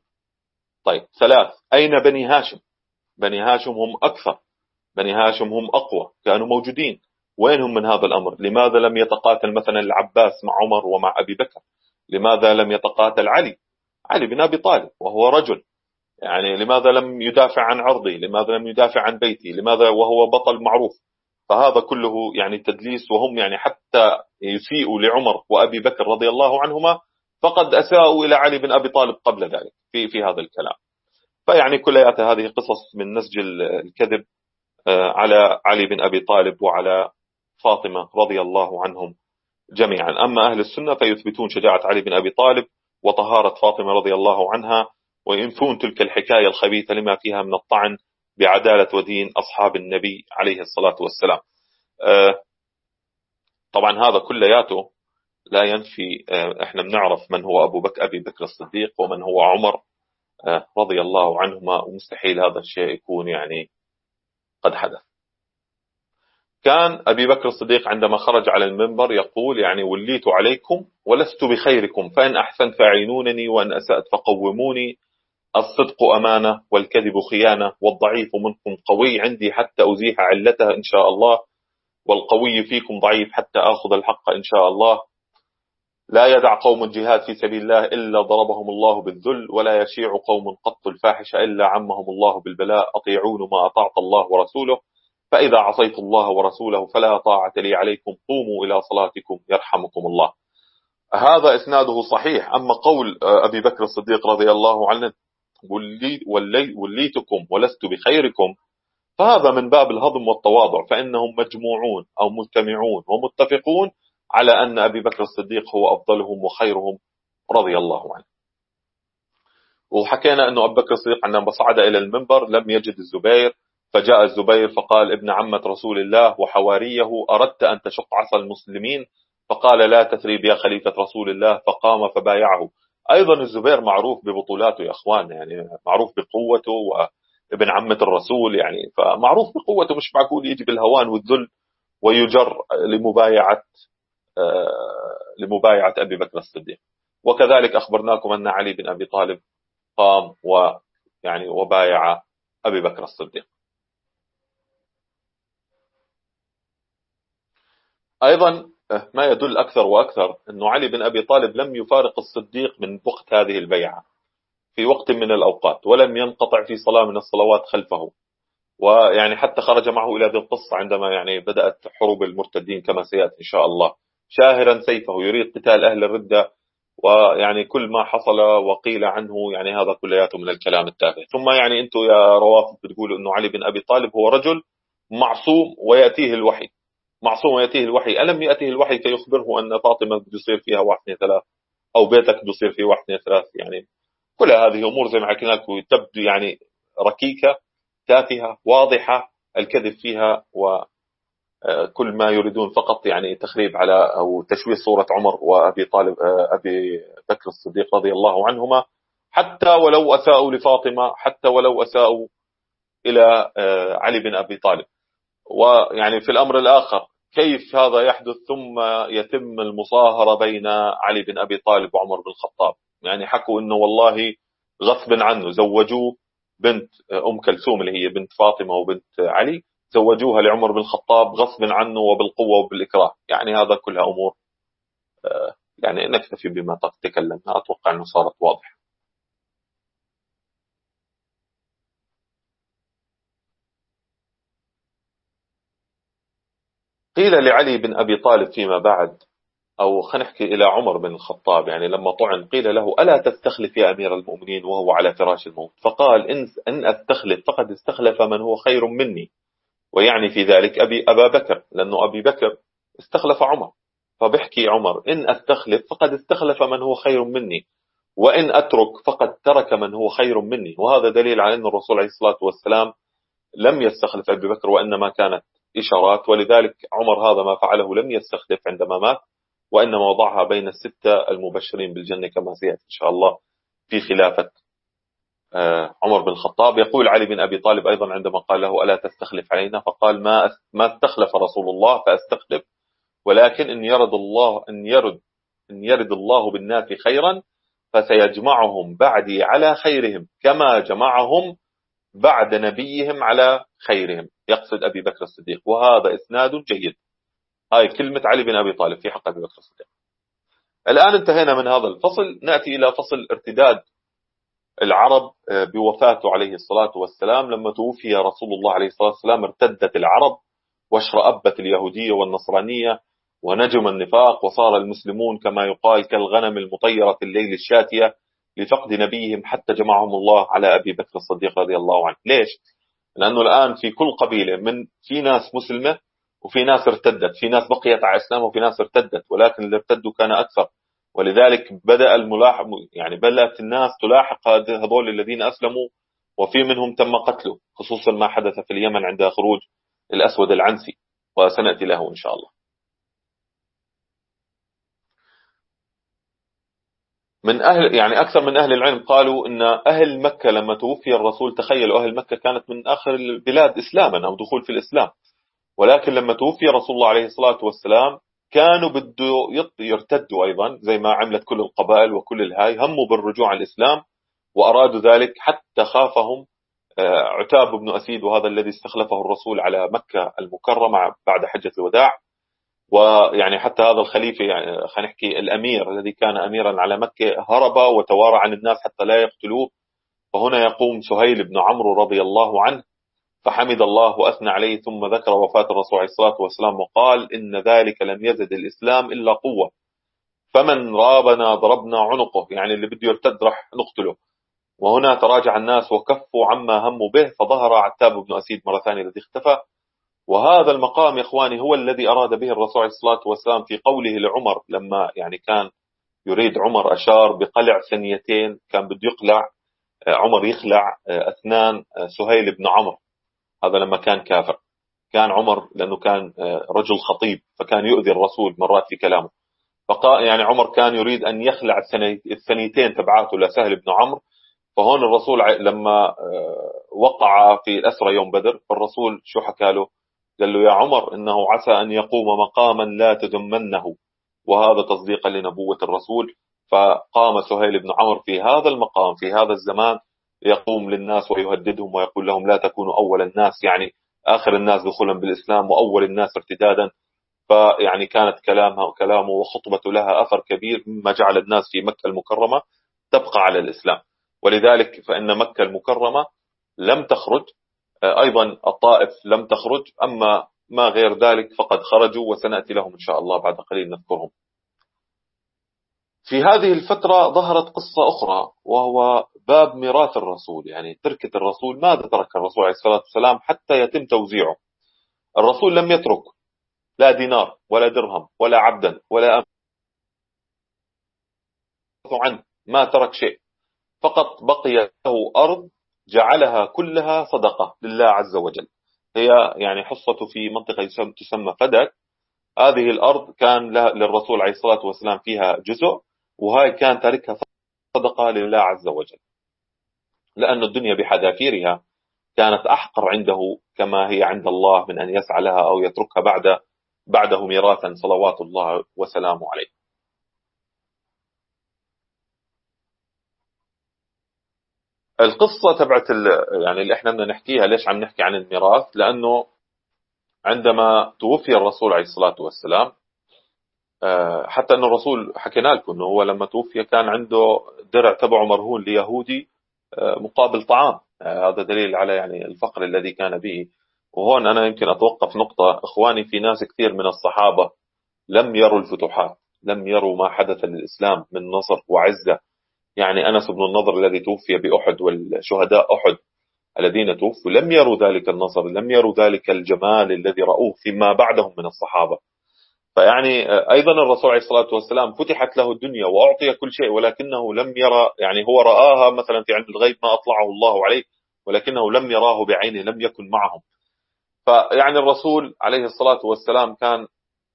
طيب ثلاث، أين بني هاشم؟ بني هاشم هم أكثر، بني هاشم هم أقوى، كانوا موجودين، وينهم من هذا الأمر؟ لماذا لم يتقاتل مثلا العباس مع عمر ومع أبي بكر؟ لماذا لم يتقاتل علي بن أبي طالب وهو رجل؟ يعني لماذا لم يدافع عن عرضي؟ لماذا لم يدافع عن بيتي؟ لماذا وهو بطل معروف؟ فهذا كله يعني تدليس، وهم يعني حتى يسيئوا لعمر وأبي بكر رضي الله عنهما فقد أساءوا إلى علي بن أبي طالب قبل ذلك في هذا الكلام. فيعني كليات هذه قصص من نسج الكذب على علي بن أبي طالب وعلى فاطمة رضي الله عنهم جميعا. أما أهل السنة فيثبتون شجاعة علي بن أبي طالب وطهارة فاطمة رضي الله عنها، وينفون تلك الحكاية الخبيثة لما فيها من الطعن بعدالة ودين أصحاب النبي عليه الصلاة والسلام. طبعا هذا كلياته لا ينفي، احنا بنعرف من هو أبي بكر الصديق ومن هو عمر رضي الله عنهما، ومستحيل هذا الشيء يكون يعني قد حدث. كان أبي بكر الصديق عندما خرج على المنبر يقول: يعني وليت عليكم ولست بخيركم، فإن أحسنت فأعينونني وإن أسأت فقوموني، الصدق أمانة والكذب خيانة، والضعيف منكم قوي عندي حتى أزيح علته إن شاء الله، والقوي فيكم ضعيف حتى آخذ الحق إن شاء الله. لا يدع قوم الجهاد في سبيل الله إلا ضربهم الله بالذل، ولا يشيع قوم قط الفاحش إلا عمهم الله بالبلاء، أطيعون ما أطاعت الله ورسوله، فإذا عصيت الله ورسوله فلا طاعة لي عليكم، قوموا إلى صلاتكم يرحمكم الله. هذا إسناده صحيح. أما قول أبي بكر الصديق رضي الله عنه: وليتكم ولست بخيركم، فهذا من باب الهضم والتواضع، فإنهم مجموعون أو مجتمعون ومتفقون على أن أبي بكر الصديق هو أفضلهم وخيرهم رضي الله عنه. وحكينا أنه أبي بكر الصديق عندما صعد إلى المنبر لم يجد الزبير، فجاء الزبير فقال: ابن عمة رسول الله وحواريه، أردت أن تشق عصا المسلمين؟ فقال: لا تثريب يا خليفة رسول الله، فقام فبايعه. أيضا الزبير معروف ببطولاته يا أخوان، يعني معروف بقوته ابن عمة الرسول يعني، فمعروف بقوته، مش معقول يجي بالهوان والذل ويجر لمبايعة أبي بكر الصديق. وكذلك أخبرناكم أن علي بن أبي طالب قام يعني وبايع أبي بكر الصديق. أيضا ما يدل أكثر وأكثر أنه علي بن أبي طالب لم يفارق الصديق من وقت هذه البيعة في وقت من الأوقات، ولم ينقطع في صلاة من الصلوات خلفه. ويعني حتى خرج معه إلى ذي القصة عندما يعني بدأت حروب المرتدين كما سيأتي إن شاء الله، شاهرا سيفه يريد قتال أهل الردة. ويعني كل ما حصل وقيل عنه يعني هذا كلياته من الكلام التافه. ثم يعني أنتم يا روافض بتقولوا أنه علي بن أبي طالب هو رجل معصوم ويأتيه الوحي، معصوم ويأتيه الوحي. ألم يأتيه الوحي كي يخبره أن فاطمة بيصير فيها 1 2 3 أو بيتك بيصير فيه 1 2 3؟ يعني كل هذه أمور زي ما حكينا لكم تبدو يعني ركيكة تافهة واضحة الكذب فيها، وكل ما يريدون فقط يعني تخريب على أو تشويه صورة عمر وأبي طالب أبي بكر الصديق رضي الله عنهما، حتى ولو أساءوا لفاطمة، حتى ولو أساءوا إلى علي بن أبي طالب. ويعني في الأمر الآخر كيف هذا يحدث ثم يتم المصاهرة بين علي بن أبي طالب وعمر بن الخطاب؟ يعني حكوا إنه والله غصب عنه زوجوه بنت كلثوم اللي هي بنت فاطمة وبنت علي، زوجوها لعمر بن الخطاب غصب عنه وبالقوة وبالإكراه. يعني هذا كلها أمور يعني نكتفي بما تكلمنا، أتوقع أنه صارت واضحة. قيل لعلي بن أبي طالب فيما بعد، أو خلينا نحكي إلى عمر بن الخطاب، يعني لما طعن قيل له ألا تستخلف يا أمير المؤمنين وهو على فراش الموت؟ فقال إن أستخلف فقد استخلف من هو خير مني، ويعني في ذلك أبا بكر، لأنه أبي بكر استخلف عمر. فبحكي عمر إن أستخلف فقد استخلف من هو خير مني، وإن أترك فقد ترك من هو خير مني. وهذا دليل على أن الرسول عليه الصلاة والسلام لم يستخلف أبي بكر، وإنما كانت إشارات. ولذلك عمر هذا ما فعله لم يستخلف عندما مات، وإنما وضعها بين الستة المبشرين بالجنة كما سيأتي إن شاء الله في خلافة عمر بن الخطاب. يقول علي بن أبي طالب أيضا عندما قال له ألا تستخلف علينا؟ فقال ما استخلف رسول الله فأستخلف، ولكن إن يرد الله بالناس خيرا فسيجمعهم بعدي على خيرهم كما جمعهم بعد نبيهم على خيرهم، يقصد أبي بكر الصديق. وهذا إسناد جيد. هاي كلمة علي بن أبي طالب في حق أبي بكر الصديق. الآن انتهينا من هذا الفصل، نأتي إلى فصل ارتداد العرب بوفاته عليه الصلاة والسلام. لما توفي رسول الله عليه الصلاة والسلام ارتدت العرب واشرأبت اليهودية والنصرانية ونجم النفاق، وصار المسلمون كما يقال كالغنم المطيرة الليل الشاتية لفقد نبيهم، حتى جمعهم الله على أبي بكر الصديق رضي الله عنه. ليش؟ لأنه الآن في كل قبيلة في ناس مسلمة وفي ناس ارتدت، في ناس بقيت على الإسلام وفي ناس ارتدت، ولكن اللي ارتدوا كان أكثر. ولذلك بدأت الناس تلاحق هذول الذين أسلموا، وفي منهم تم قتله، خصوصا ما حدث في اليمن عند خروج الأسود العنسي، وسنأتي له إن شاء الله. يعني أكثر من أهل العلم قالوا إن أهل مكة لما توفي الرسول، تخيلوا أهل مكة كانت من آخر البلاد إسلاما أو دخول في الإسلام، ولكن لما توفي رسول الله عليه الصلاة والسلام كانوا بده يرتدوا أيضا زي ما عملت كل القبائل وكل الهاي، هموا بالرجوع على الإسلام وأرادوا ذلك، حتى خافهم عتاب بن أسيد، وهذا الذي استخلفه الرسول على مكة المكرمة بعد حجة الوداع. ويعني حتى هذا الخليفة يعني خلينا نحكي الأمير الذي كان أميرا على مكة هرب وتوارى عن الناس حتى لا يقتلوه. فهنا يقوم سهيل بن عمرو رضي الله عنه فحمد الله وأثنى عليه، ثم ذكر وفاة الرسول عليه الصلاة والسلام وقال إن ذلك لم يزد الإسلام إلا قوة، فمن رابنا ضربنا عنقه، يعني اللي بده يرتد رح نقتله. وهنا تراجع الناس وكفوا عما هموا به، فظهر عتاب بن أسيد مرة ثانية الذي اختفى. وهذا المقام يا إخواني هو الذي أراد به الرسول عليه الصلاة والسلام في قوله لعمر، لما يعني كان يريد عمر أشار بقلع ثنيتين، كان بده يقلع عمر يخلع أثنان سهيل بن عمرو. هذا لما كان كافر، كان عمر لأنه كان رجل خطيب فكان يؤذي الرسول مرات في كلامه، يعني عمر كان يريد أن يخلع الثنيتين تبعاته لسهل بن عمرو. فهون الرسول لما وقع في الأسرى يوم بدر. فالرسول شو حكى له؟ قال له يا عمر إنه عسى أن يقوم مقاما لا تذمنه، وهذا تصديقا لنبوة الرسول. فقام سهيل بن عمرو في هذا المقام في هذا الزمان يقوم للناس ويهددهم ويقول لهم لا تكونوا أول الناس، يعني آخر الناس دخولا بالإسلام وأول الناس ارتدادا. فيعني كانت كلامه وخطبته لها أثر كبير، مما جعل الناس في مكة المكرمة تبقى على الإسلام. ولذلك فإن مكة المكرمة لم تخرج، أيضا الطائف لم تخرج، أما ما غير ذلك فقد خرجوا، وسنأتي لهم إن شاء الله بعد قليل نذكرهم. في هذه الفترة ظهرت قصة أخرى، وهو باب ميراث الرسول، يعني تركة الرسول، ماذا ترك الرسول عليه الصلاة والسلام حتى يتم توزيعه. الرسول لم يترك لا دينار ولا درهم ولا عبدا ولا أمة عنه، ما ترك شيء، فقط بقي له أرض جعلها كلها صدقة لله عز وجل. هي يعني حصة في منطقة تسمى فدك. هذه الأرض كان للرسول عليه الصلاة والسلام فيها جزء، وهاي كان تاركها صدقة لله عز وجل، لأن الدنيا بحذافيرها كانت أحقر عنده كما هي عند الله من أن يسعى لها أو يتركها بعده ميراثا صلوات الله وسلامه عليه. القصة تبعت يعني اللي احنا بدنا نحكيها، ليش عم نحكي عن الميراث؟ لأنه عندما توفي الرسول عليه الصلاة والسلام، حتى أن الرسول حكينا لكم أنه هو لما توفي كان عنده درع تبعه مرهون ليهودي مقابل طعام. هذا دليل على يعني الفقر الذي كان به. وهون أنا يمكن أتوقف نقطة. إخواني، في ناس كثير من الصحابة لم يروا الفتوحات، لم يروا ما حدث للإسلام من نصر وعزة. يعني أنس بن النضر الذي توفي بأحد والشهداء أحد الذين توفوا لم يروا ذلك النصر، لم يروا ذلك الجمال الذي رأوه فيما بعدهم من الصحابة. فيعني أيضا الرسول عليه الصلاة والسلام فتحت له الدنيا وأعطي كل شيء، ولكنه لم يرى، يعني هو رآها مثلا في علم الغيب ما أطلعه الله عليه، ولكنه لم يراه بعينه، لم يكن معهم. فيعني الرسول عليه الصلاة والسلام كان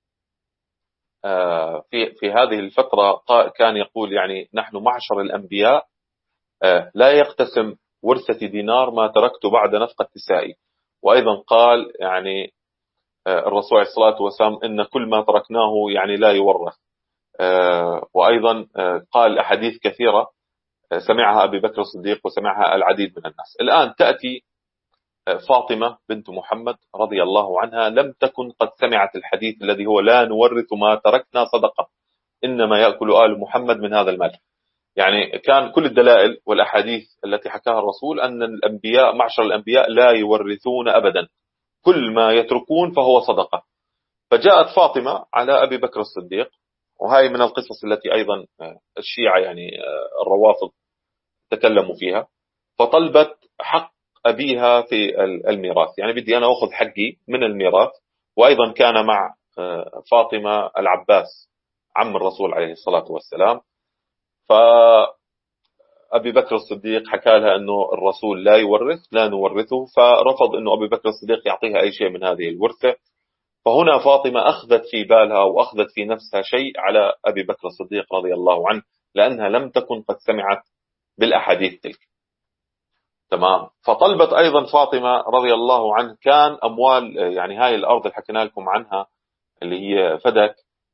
في هذه الفترة كان يقول يعني نحن معشر الأنبياء لا يقتسم ورثة دينار ما تركت بعد نفقة نسائي. وأيضا قال يعني الرسول عليه الصلاة والسلام إن كل ما تركناه يعني لا يورث. وأيضا قال أحاديث كثيرة سمعها أبي بكر الصديق وسمعها العديد من الناس. الآن تأتي فاطمة بنت محمد رضي الله عنها، لم تكن قد سمعت الحديث الذي هو لا نورث ما تركنا صدقة، إنما يأكل آل محمد من هذا المال. يعني كان كل الدلائل والأحاديث التي حكاها الرسول أن الأنبياء معشر الأنبياء لا يورثون أبدا، كل ما يتركون فهو صدقة. فجاءت فاطمة على أبي بكر الصديق، وهي من القصص التي أيضا الشيعة يعني الروافض تكلموا فيها، فطلبت حق أبيها في الميراث، يعني بدي أنا أخذ حقي من الميراث. وأيضا كان مع فاطمة العباس عم الرسول عليه الصلاة والسلام. فأبي بكر الصديق حكى لها أنه الرسول لا يورث، لا نورثه، فرفض أنه أبي بكر الصديق يعطيها أي شيء من هذه الورثة. فهنا فاطمة أخذت في بالها وأخذت في نفسها شيء على أبي بكر الصديق رضي الله عنه، لأنها لم تكن قد سمعت بالأحاديث تلك. تمام. فطلبت أيضا فاطمة رضي الله عنه كان أموال، يعني هاي الأرض اللي حكينا لكم عنها اللي هي فدك،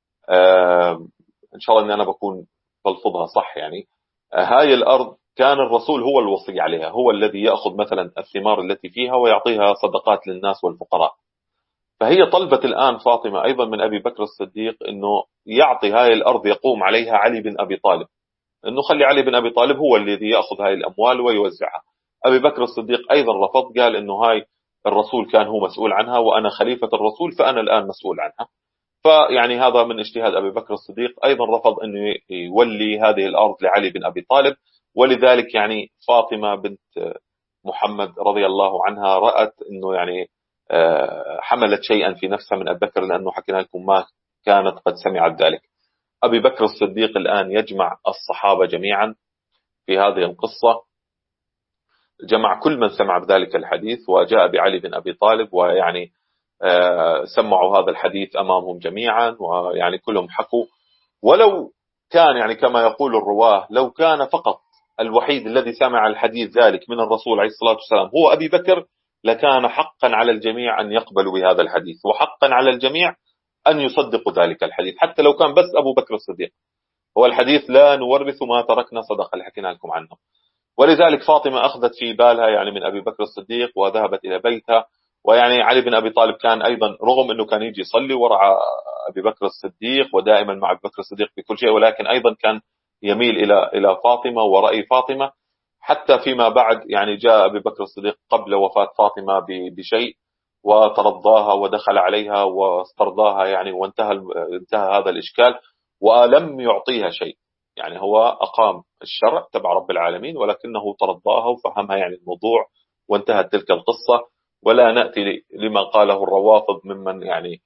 إن شاء الله أني أنا بكون بلفظها صح، يعني هاي الأرض كان الرسول هو الوصي عليها، هو الذي يأخذ مثلا الثمار التي فيها ويعطيها صدقات للناس والفقراء. فهي طلبت الآن فاطمة أيضا من أبي بكر الصديق أنه يعطي هاي الأرض يقوم عليها علي بن أبي طالب، أنه خلي علي بن أبي طالب هو الذي يأخذ هاي الأموال ويوزعها. أبي بكر الصديق أيضا رفض، قال أنه هاي الرسول كان هو مسؤول عنها وأنا خليفة الرسول فأنا الآن مسؤول عنها. فيعني هذا من اجتهاد أبي بكر الصديق، أيضا رفض أنه يولي هذه الأرض لعلي بن أبي طالب. ولذلك يعني فاطمة بنت محمد رضي الله عنها رأت أنه يعني حملت شيئا في نفسها من أبي بكر، لأنه حكينا لكم ما كانت قد سمعت ذلك. أبي بكر الصديق الآن يجمع الصحابة جميعا في هذه القصة، جمع كل من سمع بذلك الحديث وجاء بعلي بن أبي طالب، ويعني سمعوا هذا الحديث أمامهم جميعا، ويعني كلهم حكوا. ولو كان يعني كما يقول الرواه لو كان فقط الوحيد الذي سمع الحديث ذلك من الرسول عليه الصلاة والسلام هو أبي بكر، لكان حقا على الجميع أن يقبلوا بهذا الحديث، وحقا على الجميع أن يصدقوا ذلك الحديث حتى لو كان بس أبو بكر الصديق. هو الحديث لا نورث ما تركنا صدقة اللي حكينا لكم عنه. ولذلك فاطمة أخذت في بالها يعني من أبي بكر الصديق وذهبت إلى بيتها. ويعني علي بن أبي طالب كان أيضا رغم أنه كان يجي يصلي وراء أبي بكر الصديق ودائما مع أبي بكر الصديق في كل شيء، ولكن أيضا كان يميل إلى فاطمة ورأي فاطمة. حتى فيما بعد يعني جاء أبي بكر الصديق قبل وفاة فاطمة بشيء وترضاها ودخل عليها واسترضاها يعني، انتهى هذا الإشكال ولم يعطيها شيء. يعني هو أقام الشرع تبع رب العالمين ولكنه ترضاها وفهمها يعني الموضوع وانتهت تلك القصة. ولا نأتي لما قاله الروافض ممن يعني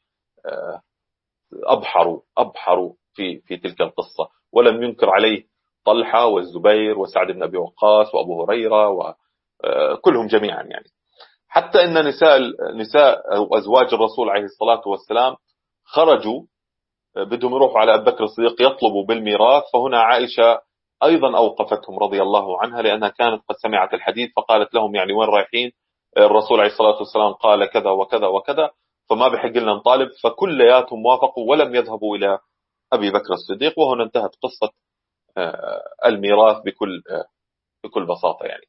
أبحروا في تلك القصة، ولم ينكر عليه طلحة والزبير وسعد بن أبي وقاص وأبو هريرة وكلهم جميعا يعني. حتى إن نساء أو أزواج الرسول عليه الصلاة والسلام خرجوا بدهم يروحوا على أبي بكر الصديق يطلبوا بالميراث، فهنا عائشة أيضا أوقفتهم رضي الله عنها لأنها كانت قد سمعت الحديث، فقالت لهم يعني وين رايحين؟ الرسول عليه الصلاة والسلام قال كذا وكذا وكذا، فما بحق لنا نطالب. فكلياتهم وافقوا ولم يذهبوا إلى أبي بكر الصديق. وهنا انتهت قصة الميراث بكل بساطة يعني.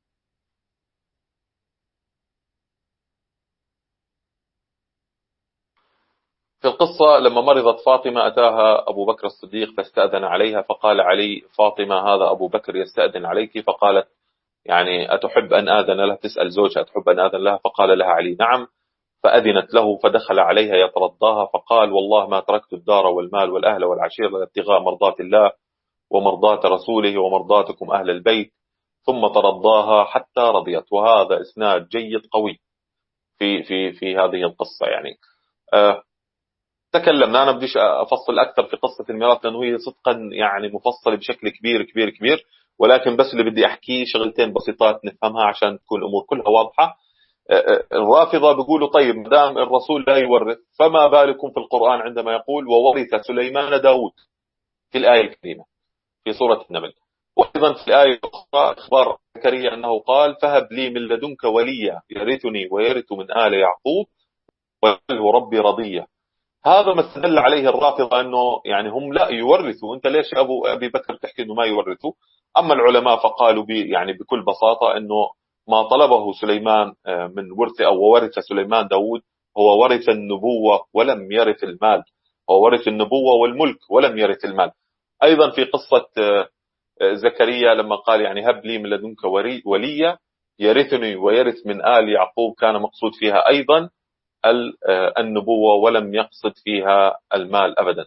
في القصة لما مرضت فاطمة أتاها أبو بكر الصديق فاستأذن عليها، فقال علي فاطمة هذا أبو بكر يستأذن عليك. فقالت يعني أتحب أن آذن لها؟ تسأل زوجها أتحب أن آذن لها؟ فقال لها علي نعم. فأذنت له فدخل عليها يترضاها، فقال والله ما تركت الدار والمال والأهل والعشيرة ابتغاء مرضات الله ومرضات رسوله ومرضاتكم أهل البيت. ثم ترضاها حتى رضيت. وهذا إسناد جيد قوي في هذه القصة يعني. تكلمنا، أنا بديش أفصل أكثر في قصة الميراث لأنه هي صدقا يعني مفصل بشكل كبير كبير كبير، ولكن بس اللي بدي أحكيه شغلتين بسيطات نفهمها عشان تكون الأمور كلها واضحة. الرافضة بيقولوا طيب مدام الرسول لا يورث فما بالكم في القرآن عندما يقول وورث سليمان داود في الآية الكريمة في سورة النمل. وأيضا في الآية الأخرى إخبار زكريا أنه قال فهب لي من لدنك وليا يرثني ويرث من آل يعقوب واجعله ربي رضيا. هذا ما استدل عليه الرافضة أنه يعني هم لا يورثوا. أنت ليش أبي بكر تحكي أنه ما يورثوا؟ أما العلماء فقالوا يعني بكل بساطة أنه ما طلبه سليمان من ورث أو ورث سليمان داود هو ورث النبوة ولم يرث المال. هو ورث النبوة والملك ولم يرث المال. أيضا في قصة زكريا لما قال يعني هب لي من لدنك وليا يرثني ويرث من آل يعقوب كان مقصود فيها أيضا النبوة ولم يقصد فيها المال أبدا.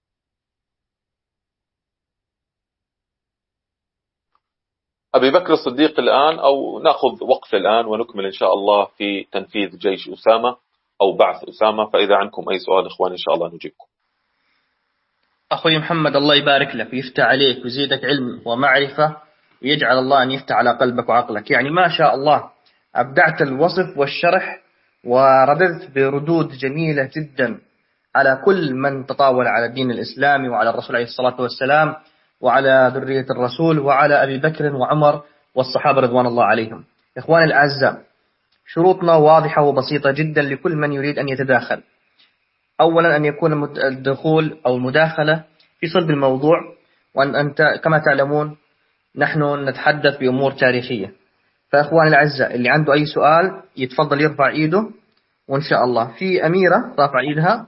أبي بكر الصديق الآن، أو نأخذ وقف الآن ونكمل إن شاء الله في تنفيذ جيش أسامة أو بعث أسامة. فإذا عندكم أي سؤال إخوان إن شاء الله نجيبكم. أخوي محمد الله يبارك لك ويفتح عليك ويزيدك علم ومعرفة ويجعل الله أن يفتح على قلبك وعقلك. يعني ما شاء الله أبدعت الوصف والشرح ورددت بردود جميلة جدا على كل من تطاول على الدين الإسلامي وعلى الرسول عليه الصلاة والسلام وعلى ذرية الرسول وعلى أبي بكر وعمر والصحابة رضوان الله عليهم. إخواني الأعزاء، شروطنا واضحة وبسيطة جدا لكل من يريد أن يتداخل. أولا أن يكون الدخول أو المداخلة في صلب الموضوع، وأن أنت كما تعلمون نحن نتحدث بأمور تاريخية. فأخواني الأعزاء اللي عنده أي سؤال يتفضل يرفع إيده، وإن شاء الله في أميرة رافع إيدها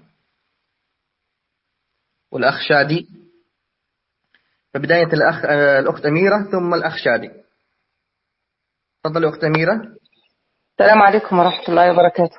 والأخ شادي. فبداية الأخت أميرة ثم الأخ شادي. تفضل أخت أميرة. السلام عليكم ورحمة الله وبركاته.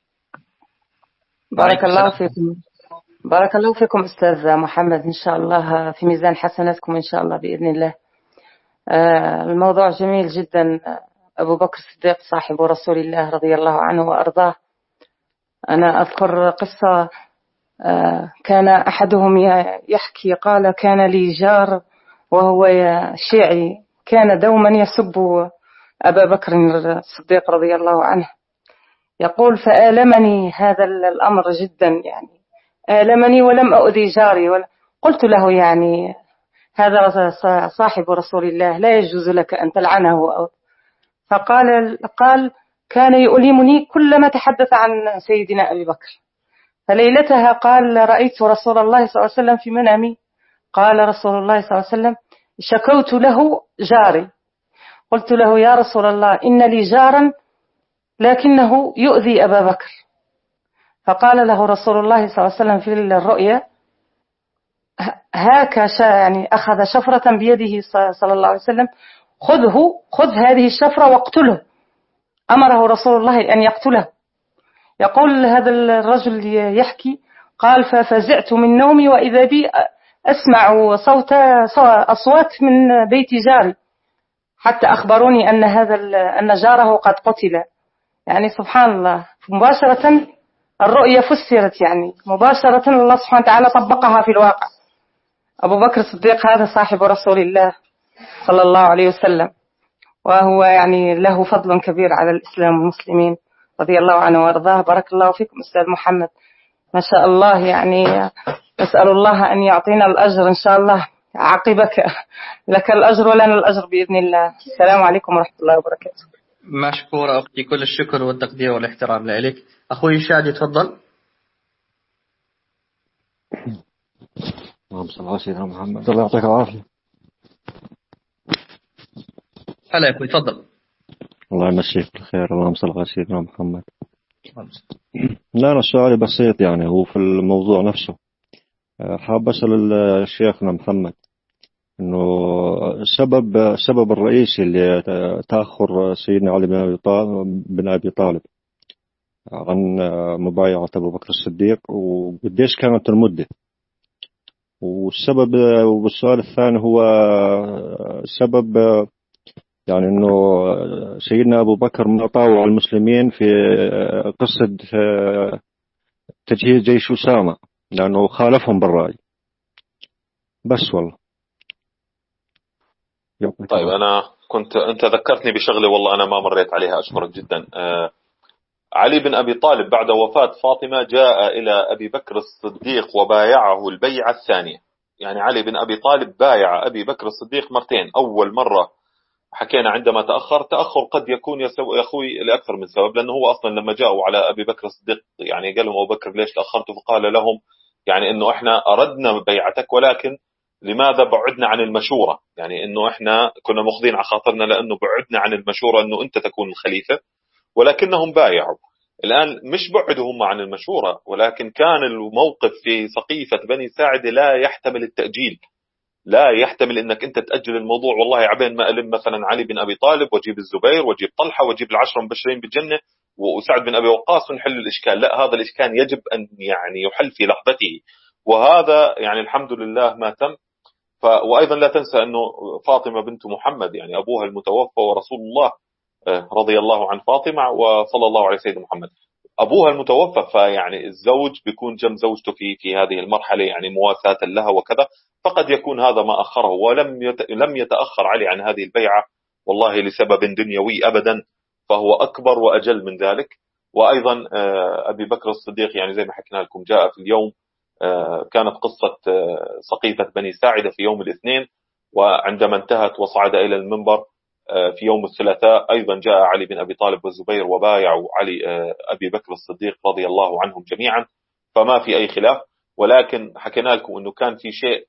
بارك الله فيكم. بارك الله فيكم أستاذ محمد، إن شاء الله في ميزان حسناتكم إن شاء الله بإذن الله. الموضوع جميل جدا. أبو بكر الصديق صاحب رسول الله رضي الله عنه وأرضاه. أنا أذكر قصة كان أحدهم يحكي قال كان لي جار وهو شيعي كان دوما يسب أبا بكر الصديق رضي الله عنه. يقول فآلمني هذا الأمر جدا، يعني آلمني ولم أؤذي جاري. قلت له يعني هذا صاحب رسول الله لا يجوز لك أن تلعنه. قال كان يؤلمني كلما تحدث عن سيدنا أبي بكر. فليلتها قال رأيت رسول الله صلى الله عليه وسلم في منامي. قال رسول الله صلى الله عليه وسلم شكوت له جاري، قلت له يا رسول الله إن لي جارا لكنه يؤذي أبا بكر. فقال له رسول الله صلى الله عليه وسلم في الرؤيا هاك يعني أخذ شفرة بيده صلى الله عليه وسلم، خذ هذه الشفرة واقتله. أمره رسول الله أن يقتله. يقول هذا الرجل يحكي قال ففزعت من نومي وإذا بي أسمع أصوات من بيت جاري، حتى أخبروني أن جاره قد قتل. يعني سبحان الله، مباشرة الرؤيا فسرت، يعني مباشرة الله سبحانه وتعالى طبقها في الواقع. أبو بكر الصديق هذا صاحب رسول الله صلى الله عليه وسلم، وهو يعني له فضل كبير على الإسلام والمسلمين رضي الله عنه وارضاه. بارك الله فيكم أستاذ محمد، ما شاء الله. يعني نسأل الله أن يعطينا الأجر إن شاء الله عقبك، لك الأجر ولنا الأجر بإذن الله. السلام عليكم ورحمة الله وبركاته. مشكورة أختي، كل الشكر والتقدير والاحترام لك. أخوي شادي تفضل. اللهم صل على سيدنا محمد. الله يعطيك العافية. هلا يا أخوي تفضل. الله يمسيك بالخير. اللهم صل على سيدنا محمد. لا أنا سؤالي بسيط، يعني هو في الموضوع نفسه. حاب أسأل شيخنا محمد إنه السبب الرئيسي لتأخر سيدنا علي بن أبي طالب عن مبايعة أبو بكر الصديق، وقديش كانت المدة، والسؤال الثاني هو سبب يعني إنه سيدنا أبو بكر ما طاوع المسلمين في قصة تجهيز جيش أسامة لأنه خالفهم بالرأي بس. والله طيب أنت ذكرتني بشغلة والله أنا ما مريت عليها، أشكرك جدا. علي بن أبي طالب بعد وفاة فاطمة جاء إلى أبي بكر الصديق وبايعه البيعة الثانية. يعني علي بن أبي طالب بايع أبي بكر الصديق مرتين. أول مرة حكينا عندما تأخر قد يكون يا أخوي لأكثر من سبب، لأنه هو أصلا لما جاءوا على أبي بكر الصديق يعني قال لهم أبو بكر ليش تأخرتوا؟ فقال لهم يعني إنه إحنا أردنا بيعتك ولكن لماذا بعدنا عن المشورة، يعني إنه إحنا كنا مخضين على خاطرنا لأنه بعدنا عن المشورة إنه أنت تكون الخليفة، ولكنهم بايعوا. الآن مش بعدوا هم عن المشورة، ولكن كان الموقف في سقيفة بني ساعدة لا يحتمل التأجيل، لا يحتمل انك انت تأجل الموضوع. والله عبين ما ألم مثلا علي بن أبي طالب وجيب الزبير وجيب طلحة وجيب العشرة المبشرين بالجنة وسعد بن أبي وقاص ونحل الإشكال. لا، هذا الإشكال يجب أن يعني يحل في لحظته، وهذا يعني الحمد لله ما تم. وأيضا لا تنسى أنه فاطمة بنت محمد يعني أبوها المتوفى ورسول الله رضي الله عن فاطمة وصلى الله عليه سيدنا محمد أبوها المتوفى، فيعني الزوج بيكون جنب زوجته في هذه المرحلة يعني مواساة لها وكذا، فقد يكون هذا ما أخره. ولم يتأخر علي عن هذه البيعة والله لسبب دنيوي أبدا، فهو أكبر وأجل من ذلك. وأيضا أبي بكر الصديق يعني زي ما حكينا لكم جاء في اليوم كانت قصة سقيفة بني ساعدة في يوم الاثنين، وعندما انتهت وصعد إلى المنبر في يوم الثلاثاء أيضا جاء علي بن أبي طالب والزبير وبايعوا علي أبي بكر الصديق رضي الله عنهم جميعا، فما في أي خلاف. ولكن حكينا لكم أنه كان في شيء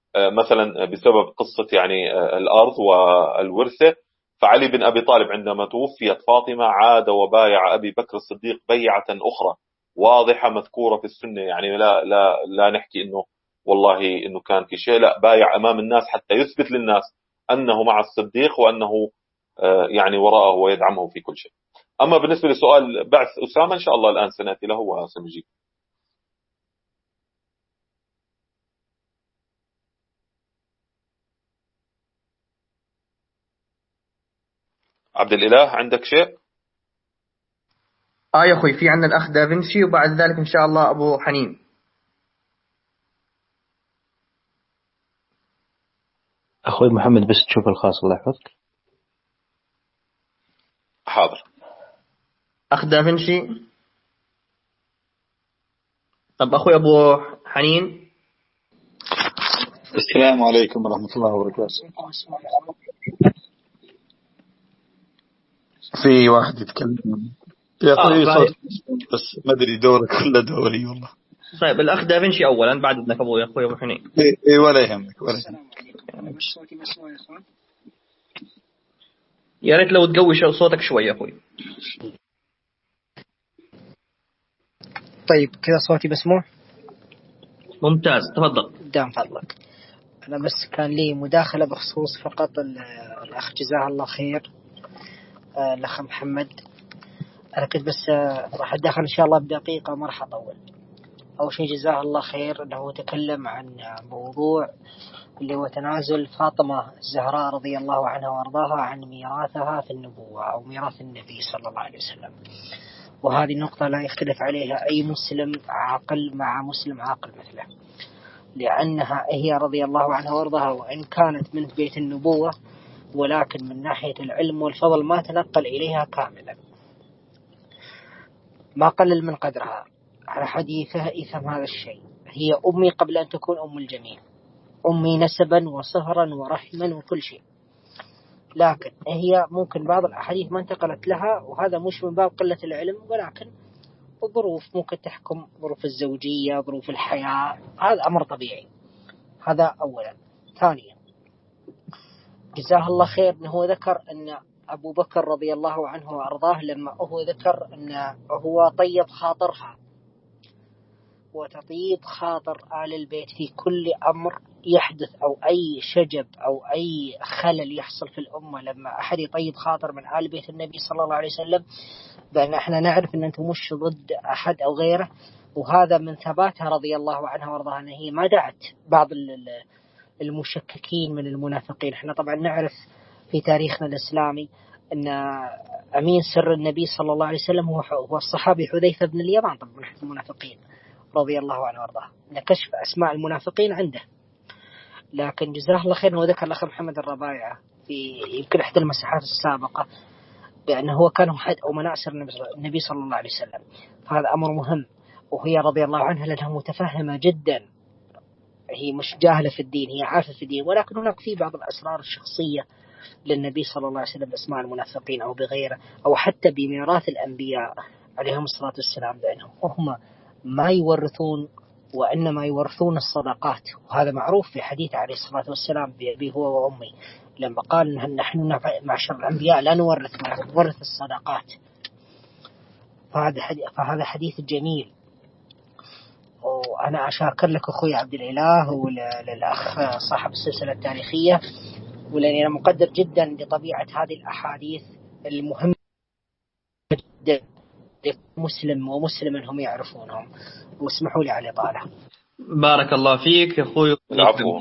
مثلا بسبب قصة يعني الأرض والورثة، فعلي بن أبي طالب عندما توفيت فاطمة عاد وبايع أبي بكر الصديق بيعة أخرى واضحة مذكورة في السنة. يعني لا نحكي أنه والله أنه كان في شيء، لا، بايع أمام الناس حتى يثبت للناس أنه مع الصديق وأنه يعني وراءه ويدعمه في كل شيء. أما بالنسبة لسؤال بعث أسامة إن شاء الله الآن سنأتي له وسنجيب. عبد الإله عندك شيء؟ يا أخوي في عندنا الأخ دافنشي وبعد ذلك إن شاء الله أبو حنين. أخوي محمد بس تشوف الخاص الله يحفظك. حاضر. أخ دافنشي. طب أخوي أبو حنين. السلام عليكم ورحمة الله وبركاته. في واحد يتكلم يا أخوي صوت بس ما أدري دورك ولا دوري والله. طيب الأخ دافنشي أولا بعد إذنك أبوي أخوي أبو حنين. إيه ولا يهمك ولا يهمك. يا ريت لو تقوي صوتك شوي يا أخوي. طيب كذا صوتي مسموع؟ ممتاز تفضل. دام فضلك. أنا بس كان لي مداخلة بخصوص فقط الأخ جزاه الله خير، الأخ محمد. أنا كنت بس راح أتدخل إن شاء الله بدقيقة ما راح أطول. أول شيء جزاه الله خير أنه تكلم عن موضوع اللي هو تنازل فاطمة الزهراء رضي الله عنها وأرضاها عن ميراثها في النبوة أو ميراث النبي صلى الله عليه وسلم، وهذه النقطة لا يختلف عليها أي مسلم عاقل مع مسلم عاقل مثله، لأنها هي رضي الله عنها وارضاها وإن كانت من بيت النبوة ولكن من ناحية العلم والفضل ما تنقل إليها كاملا، ما قلل من قدرها. على حديثه يفهم هذا الشيء. هي أمي قبل أن تكون أم الجميع، أمي نسبا وصهرا ورحما وكل شيء، لكن هي ممكن بعض الأحاديث ما انتقلت لها، وهذا مش من باب قلة العلم ولكن الظروف ممكن تحكم، ظروف الزوجية، ظروف الحياة، هذا أمر طبيعي. هذا أولا. ثانيا جزاه الله خير أنه ذكر أن أبو بكر رضي الله عنه وأرضاه لما هو ذكر أنه هو طيب خاطرها، وتطيب خاطر آل البيت في كل أمر يحدث أو أي شجب أو أي خلل يحصل في الأمة، لما أحد يطيب خاطر من آل بيت النبي صلى الله عليه وسلم بأن احنا نعرف أن أنتم مش ضد أحد أو غيره. وهذا من ثباتها رضي الله عنها وارضاها أن هي ما دعت بعض المشككين من المنافقين. احنا طبعا نعرف في تاريخنا الإسلامي أن أمين سر النبي صلى الله عليه وسلم هو الصحابي حذيفة بن اليمان، طبعا من المنافقين رضي الله عنه وارضاه، نكشف أسماء المنافقين عنده. لكن جزاه الله خير وذكر الأخ محمد الربايعة في يمكن إحدى المساحات السابقة بأنه هو كان أحد أو مناصر النبي صلى الله عليه وسلم، فهذا أمر مهم. وهي رضي الله عنها لأنها متفهمة جدا، هي مش جاهلة في الدين، هي عارفة في الدين، ولكن هناك في بعض الأسرار الشخصية للنبي صلى الله عليه وسلم بأسماء المنافقين أو بغيره، أو حتى بميراث الأنبياء عليهم الصلاة والسلام، بأنهم هم ما يورثون وإنما يورثون الصدقات. وهذا معروف في حديث عليه الصلاة والسلام بأبي هو وأمي لما قال نحن معشر الأنبياء لا نورث الصدقات. فهذا حديث جميل. وأنا أشاكر لك أخوي عبد الإله وللأخ صاحب السلسلة التاريخية، ولأني أنا مقدر جدا لطبيعة هذه الأحاديث المهمة جدا مسلم ومسلم هم يعرفونهم. واسمحوا لي على الإطالة. بارك الله فيك أخوي. العفو.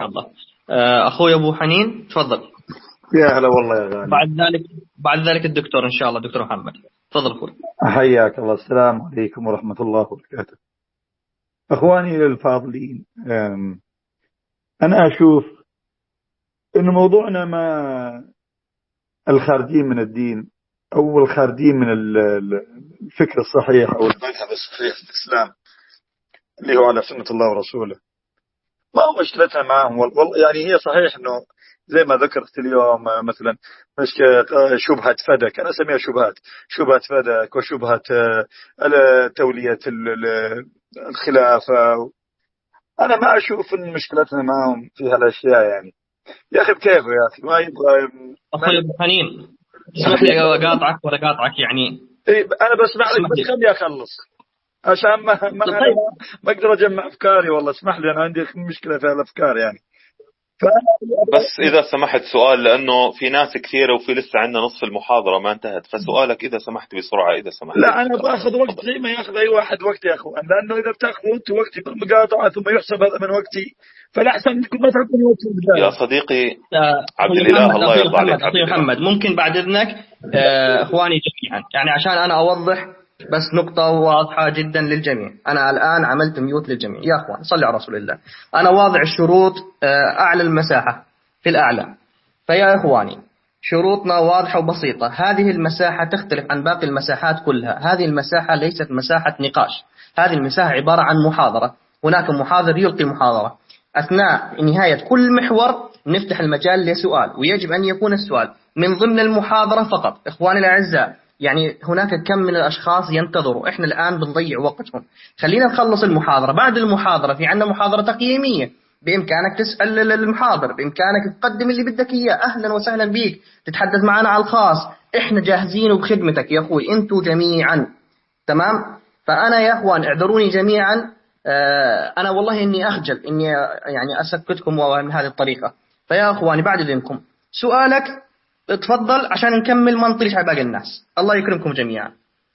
أخوي أبو حنين تفضل. يا هلا والله يا غالي. بعد ذلك الدكتور إن شاء الله دكتور محمد تفضل أخوي. حياك الله. السلام عليكم ورحمة الله وبركاته. أخواني الفاضلين، أنا أشوف إن موضوعنا ما الخارجين من الدين أو الخارجين من الفكر الصحيح أو المذهب الصحيح في الإسلام اللي هو على سنة الله ورسوله، ما هو مشكلتنا معهم. يعني هي صحيح إنه زي ما ذكرت اليوم مثلا شبهة فدك، أنا أسميها شبهة فدك وشبهة تولية الخلافة. أنا ما أشوف إن مشكلتنا معهم في هالأشياء. يعني يا أخي بكيف يا أخي ما يبغى. أخوي أبو حنين اسمح لي قاطعك ولا قاطعك يعني. أنا بسمع لك بس خليني أخلص عشان ما أقدر أجمع أفكاري. والله اسمح لي أنا عندي مشكلة في الأفكار يعني. بس إذا سمحت سؤال، لأنه في ناس كثيرة وفي لسه عندنا نصف المحاضرة ما انتهت، فسؤالك إذا سمحت بسرعة إذا سمحت. لا أنا باخذ وقت زي ما ياخذ أي واحد وقت يا أخوان، لأنه إذا بتاخذوا أنت وقتي بالمقاطعة ثم يحسب هذا من وقتي فالأحسن أنكم ما تعطوني وقت في البداية. يا صديقي عبد الإله الله يرضى عليك. أخوي محمد ممكن بعد إذنك إخواني جميعا يعني عشان أنا أوضح بس نقطة واضحة جدا للجميع. أنا الآن عملت ميوت للجميع يا أخوان صلي على رسول الله. أنا واضع الشروط أعلى المساحة في الأعلى. فيا إخواني شروطنا واضحة وبسيطة. هذه المساحة تختلف عن باقي المساحات كلها. هذه المساحة ليست مساحة نقاش، هذه المساحة عبارة عن محاضرة. هناك محاضر يلقي محاضرة، أثناء نهاية كل محور نفتح المجال لسؤال، ويجب أن يكون السؤال من ضمن المحاضرة فقط. إخواني الأعزاء، يعني هناك كم من الأشخاص ينتظروا، إحنا الآن بنضيع وقتهم. خلينا نخلص المحاضرة. بعد المحاضرة في عندنا محاضرة تقييمية، بإمكانك تسأل المحاضر، بإمكانك تقدم اللي بدك إياه. أهلا وسهلا بيك، تتحدث معنا على الخاص. إحنا جاهزين وبخدمتك يا أخوي، أنتوا جميعا تمام. فأنا يا أخوان اعذروني جميعا، أنا والله إني أخجل إني يعني أسكتكم من هذه الطريقة. فيا أخواني بعد إذنكم سؤالك تفضل عشان نكمل ما نطيش على باقي الناس. الله يكرمكم جميعا.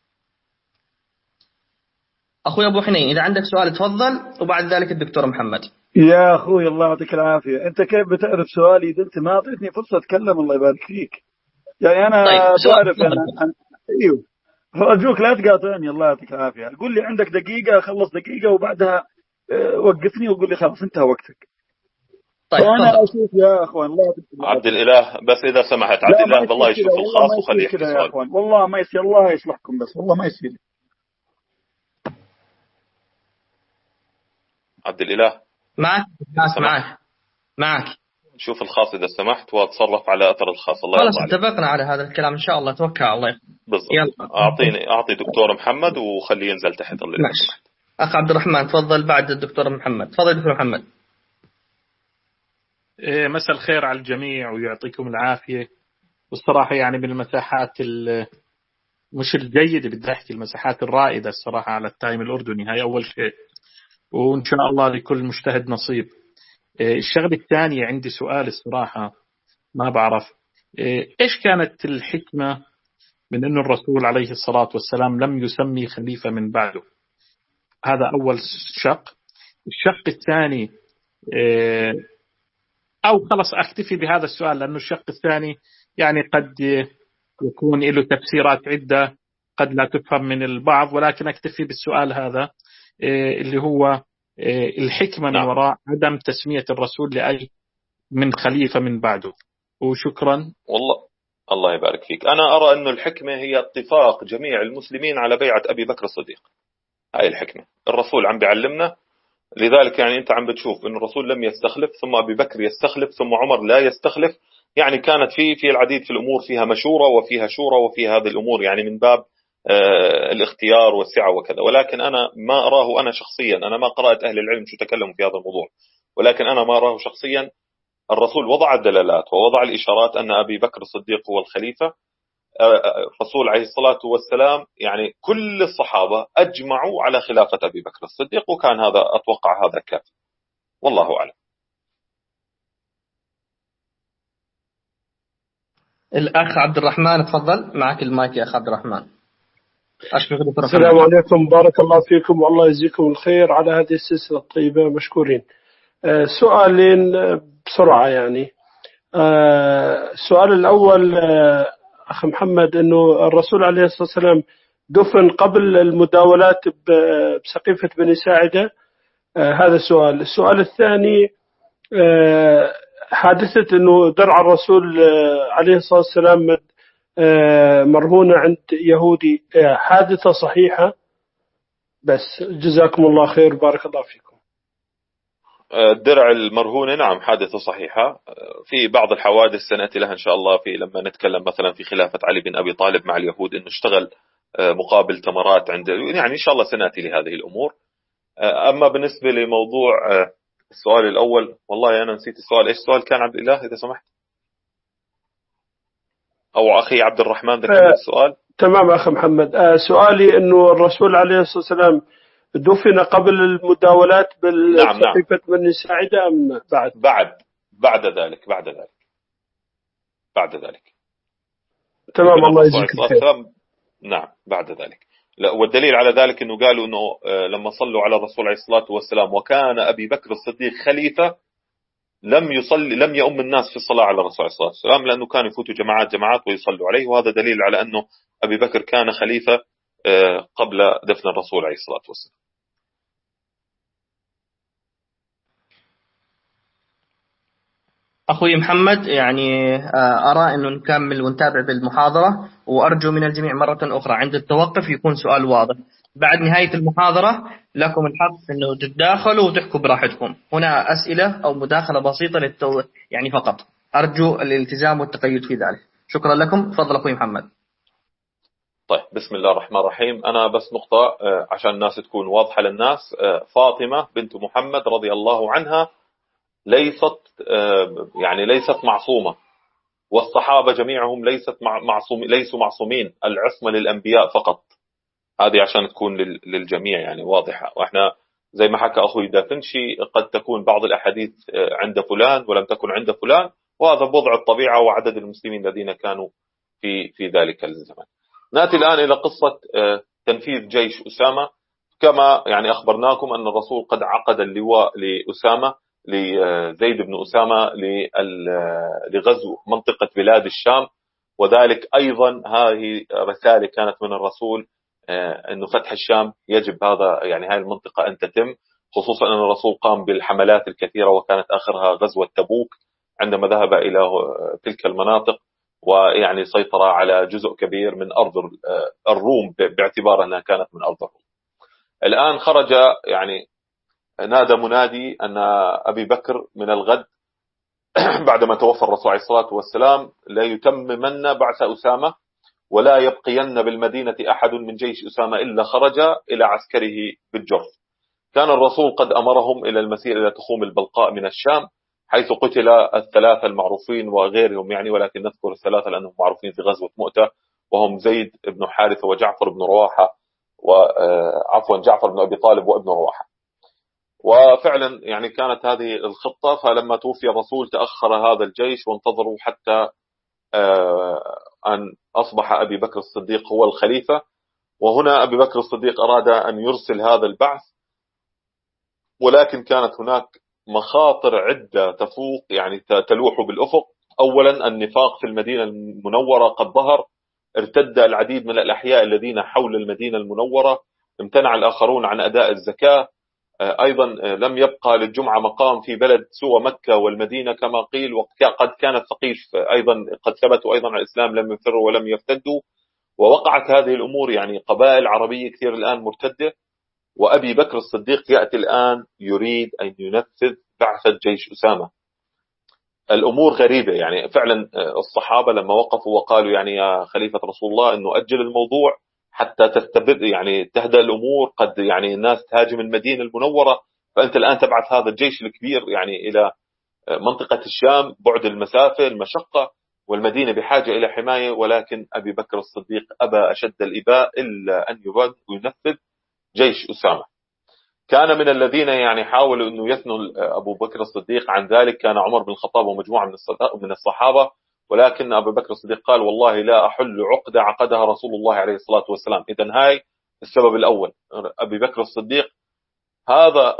أخوي أبو حنين إذا عندك سؤال تفضل، وبعد ذلك الدكتور محمد. يا أخوي الله يعطيك العافية، أنت كيف بتعرف سؤالي إذا أنت ما أعطيتني فرصة أتكلم؟ الله يبارك فيك. يعني أنا طيب بعرف أيوه، أرجوك لا تقاطعني. الله يعطيك العافية. قول لي عندك دقيقة، خلص دقيقة وبعدها وقفني وقول لي خلاص انتهى وقتك. طيب فأنا أشوف يا أخوان الله يعطيك عبد الإله، بس إذا سمحت عبد الإله بالله يشوف الخاص وخليه يحكي يا أخوان. والله ما يصير، الله يصلحكم، بس والله ما يصير. عبد الإله معك شوف الخاص إذا سمحت، وتصرف على أثر الخاص. الله خلاص يرضى عليك. اتفقنا على هذا الكلام إن شاء الله. توكل على الله. بالضبط. أعطي دكتور محمد وخليه ينزل تحت. الله ماشي. أخ عبد الرحمن تفضل بعد الدكتور محمد. تفضل دكتور محمد. مساء الخير على الجميع ويعطيكم العافية. والصراحة يعني من المساحات مش الجيدة، بدي أحكي المساحات الرائدة الصراحة على التايم الأردني. هاي أول شيء، وإن شاء الله لكل مجتهد نصيب. الشغلة الثانية عندي سؤال الصراحة ما بعرف إيش كانت الحكمة من أن الرسول عليه الصلاة والسلام لم يسمي خليفة من بعده. هذا أول شق. الشق الثاني أو خلص أكتفي بهذا السؤال، لأنه الشق الثاني يعني قد يكون له تفسيرات عدة قد لا تفهم من البعض، ولكن أكتفي بالسؤال هذا اللي هو الحكمة من وراء عدم تسمية الرسول لأي من خليفة من بعده. وشكرا. والله الله يبارك فيك. أنا أرى أن الحكمة هي اتفاق جميع المسلمين على بيعة أبي بكر الصديق. هاي الحكمة. الرسول عم بيعلمنا، لذلك يعني أنت عم بتشوف أن الرسول لم يستخلف، ثم أبي بكر يستخلف، ثم عمر لا يستخلف. يعني كانت في العديد في الأمور فيها مشورة وفيها شورى وفي هذه الأمور، يعني من باب الاختيار والسعة وكذا. ولكن أنا ما أراه، أنا شخصيا أنا ما قرأت أهل العلم شو تكلموا في هذا الموضوع، ولكن أنا ما أراه شخصيا. الرسول وضع الدلالات ووضع الإشارات أن أبي بكر الصديق هو الخليفة. الرسول عليه الصلاة والسلام يعني كل الصحابة أجمعوا على خلافة أبي بكر الصديق، وكان هذا أتوقع هذا كافي. والله أعلم. الأخ عبد الرحمن تفضل، معك المايك يا أخ عبد الرحمن. السلام عليكم، بارك الله فيكم والله يجزيكم الخير على هذه السلسلة الطيبة، مشكورين. سؤالين بسرعة يعني. السؤال الأول أخ محمد، أنه الرسول عليه الصلاة والسلام دفن قبل المداولات بسقيفة بني ساعدة. هذا السؤال. السؤال الثاني، حادثة أنه درع الرسول عليه الصلاة والسلام مرهونة عند يهودي، حادثة صحيحة؟ بس جزاكم الله خير، بارك الله فيكم. الدرع المرهونة نعم حادثة صحيحة. في بعض الحوادث سنأتي لها إن شاء الله لما نتكلم مثلا في خلافة علي بن أبي طالب مع اليهود، إنه اشتغل مقابل تمرات عند، يعني إن شاء الله سنأتي لهذه الأمور. أما بالنسبة لموضوع السؤال الأول، والله أنا نسيت السؤال. إيش السؤال كان عبد الإله إذا سمحت؟ أو أخي عبد الرحمن ذكر السؤال. تمام أخي محمد. سؤالي أنه الرسول عليه الصلاة والسلام دفن قبل المداولات بالسقيفة بني ساعدة أم بعد ذلك تمام الله يجزيك الخير. نعم بعد ذلك. والدليل على ذلك أنه قالوا أنه لما صلوا على الرسول عليه الصلاة والسلام وكان أبي بكر الصديق خليفة، لم يؤم الناس في الصلاة على الرسول عليه الصلاة والسلام، لأنه كانوا يفوتوا جماعات ويصلوا عليه. وهذا دليل على أنه أبي بكر كان خليفة قبل دفن الرسول عليه الصلاة والسلام. أخوي محمد، يعني أرى أنه نكمل ونتابع بالمحاضرة، وأرجو من الجميع مرة أخرى عند التوقف يكون سؤال واضح. بعد نهاية المحاضرة لكم الحق أنه تتداخلوا وتحكوا براحتكم. هنا أسئلة أو مداخلة بسيطة يعني فقط. أرجو الالتزام والتقيد في ذلك. شكرا لكم. تفضل أخوي محمد. طيب، بسم الله الرحمن الرحيم. أنا بس نقطة عشان الناس تكون واضحة للناس. فاطمة بنت محمد رضي الله عنها ليست معصومة، والصحابة جميعهم ليسوا معصومين. العصمة للأنبياء فقط. هذه عشان تكون للجميع يعني واضحة. وإحنا زي ما حكى أخوي دافنشي قد تكون بعض الأحاديث عند فلان ولم تكن عند فلان، وهذا بوضع الطبيعة وعدد المسلمين الذين كانوا في ذلك الزمن. نأتي الآن إلى قصة تنفيذ جيش أسامة. كما يعني أخبرناكم أن الرسول قد عقد اللواء لأسامة، لزيد بن أسامة، لغزو منطقة بلاد الشام. وذلك أيضا هذه رسالة كانت من الرسول أنه فتح الشام يجب هاي المنطقة أن تتم، خصوصا أن الرسول قام بالحملات الكثيرة، وكانت آخرها غزوة تبوك عندما ذهب إلى تلك المناطق، ويعني سيطر على جزء كبير من أرض الروم باعتبار أنها كانت من أرض الروم. الآن خرج يعني نادى منادي أن أبي بكر من الغد بعدما توفى الرسول عليه الصلاة والسلام لا يتممن بعث أسامة، ولا يبقين بالمدينة أحد من جيش أسامة إلا خرج إلى عسكره بالجرف. كان الرسول قد أمرهم إلى المسير إلى تخوم البلقاء من الشام، حيث قتل الثلاثة المعروفين وغيرهم يعني، ولكن نذكر الثلاثة لأنهم معروفين في غزوة مؤتة، وهم زيد بن حارثة وجعفر بن رواحة جعفر بن أبي طالب وابن رواحة. وفعلا يعني كانت هذه الخطة. فلما توفي الرسول تأخر هذا الجيش وانتظروا حتى أن أصبح أبي بكر الصديق هو الخليفة. وهنا أبي بكر الصديق أراد أن يرسل هذا البعث، ولكن كانت هناك مخاطر عدة تفوق يعني تلوح بالأفق. أولا النفاق في المدينة المنورة قد ظهر، ارتد العديد من الأحياء الذين حول المدينة المنورة، امتنع الآخرون عن أداء الزكاة. أيضا لم يبقى للجمعة مقام في بلد سوى مكة والمدينة كما قيل، وقد كانت ثقيف أيضا قد ثبتوا أيضا على الإسلام، لم يفروا ولم يرتدوا. ووقعت هذه الأمور يعني قبائل عربية كثير الآن مرتدة، وأبي بكر الصديق يأتي الآن يريد أن ينفذ بعثة جيش أسامة. الأمور غريبة يعني فعلا. الصحابة لما وقفوا وقالوا يعني يا خليفة رسول الله أنه أجل الموضوع حتى تستبد يعني تهدأ الأمور، قد يعني الناس تهاجم المدينة المنورة، فأنت الآن تبعث هذا الجيش الكبير يعني إلى منطقة الشام، بعد المسافة المشقة، والمدينة بحاجة إلى حماية. ولكن أبي بكر الصديق أبى أشد الإباء إلا أن ينفذ جيش أسامة. كان من الذين يعني حاولوا أنه يثنوا أبو بكر الصديق عن ذلك كان عمر بن الخطاب ومجموعة من الصحابة، ولكن أبو بكر الصديق قال والله لا أحل عقدة عقدها رسول الله عليه الصلاة والسلام. إذن هاي السبب الأول. أبي بكر الصديق هذا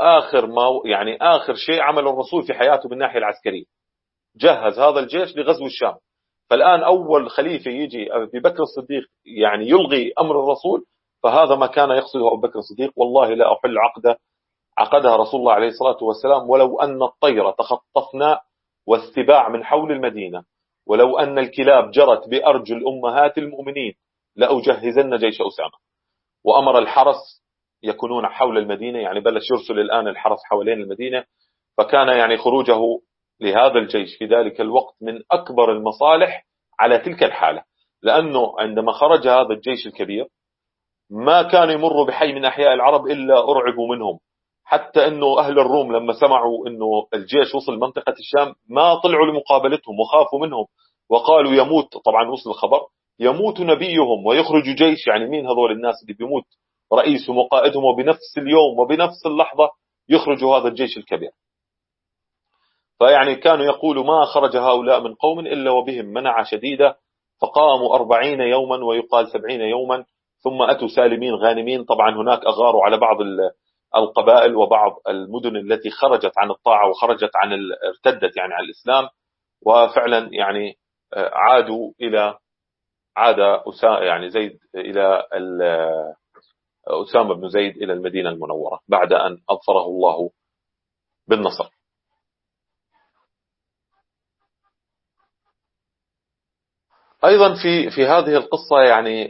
آخر شيء عمله الرسول في حياته من الناحية العسكرية، جهز هذا الجيش لغزو الشام. فالآن أول خليفة يجي أبي بكر الصديق يعني يلغي أمر الرسول، فهذا ما كان يقصده أبو بكر الصديق. والله لا أحل عقدها رسول الله عليه الصلاة والسلام، ولو أن الطير تخطفنا والسباع من حول المدينة، ولو أن الكلاب جرت بأرجل أمهات المؤمنين لأجهزن جيش أسامة. وأمر الحرس يكونون حول المدينة، يعني بلش يرسل الآن الحرس حوالين المدينة. فكان يعني خروجه لهذا الجيش في ذلك الوقت من أكبر المصالح على تلك الحالة، لأنه عندما خرج هذا الجيش الكبير ما كان يمر بحي من أحياء العرب إلا أرعبوا منهم، حتى أنه أهل الروم لما سمعوا أنه الجيش وصل منطقة الشام ما طلعوا لمقابلتهم وخافوا منهم، وقالوا يموت، طبعا وصل الخبر يموت نبيهم ويخرج جيش، يعني مين هذول الناس اللي بيموت رئيسهم وقائدهم وبنفس اليوم وبنفس اللحظة يخرج هذا الجيش الكبير. فيعني كانوا يقولوا ما خرج هؤلاء من قوم إلا وبهم منع شديدة، فقاموا 40 يوما ويقال 70 يوما، ثم أتوا سالمين غانمين. طبعا هناك أغاروا على بعض القبائل وبعض المدن التي خرجت عن الطاعة وخرجت ارتدت يعني عن الإسلام، وفعلا يعني عاد يعني زيد إلى أسامة بن زيد إلى المدينة المنورة بعد أن أظفره الله بالنصر. أيضا في هذه القصة يعني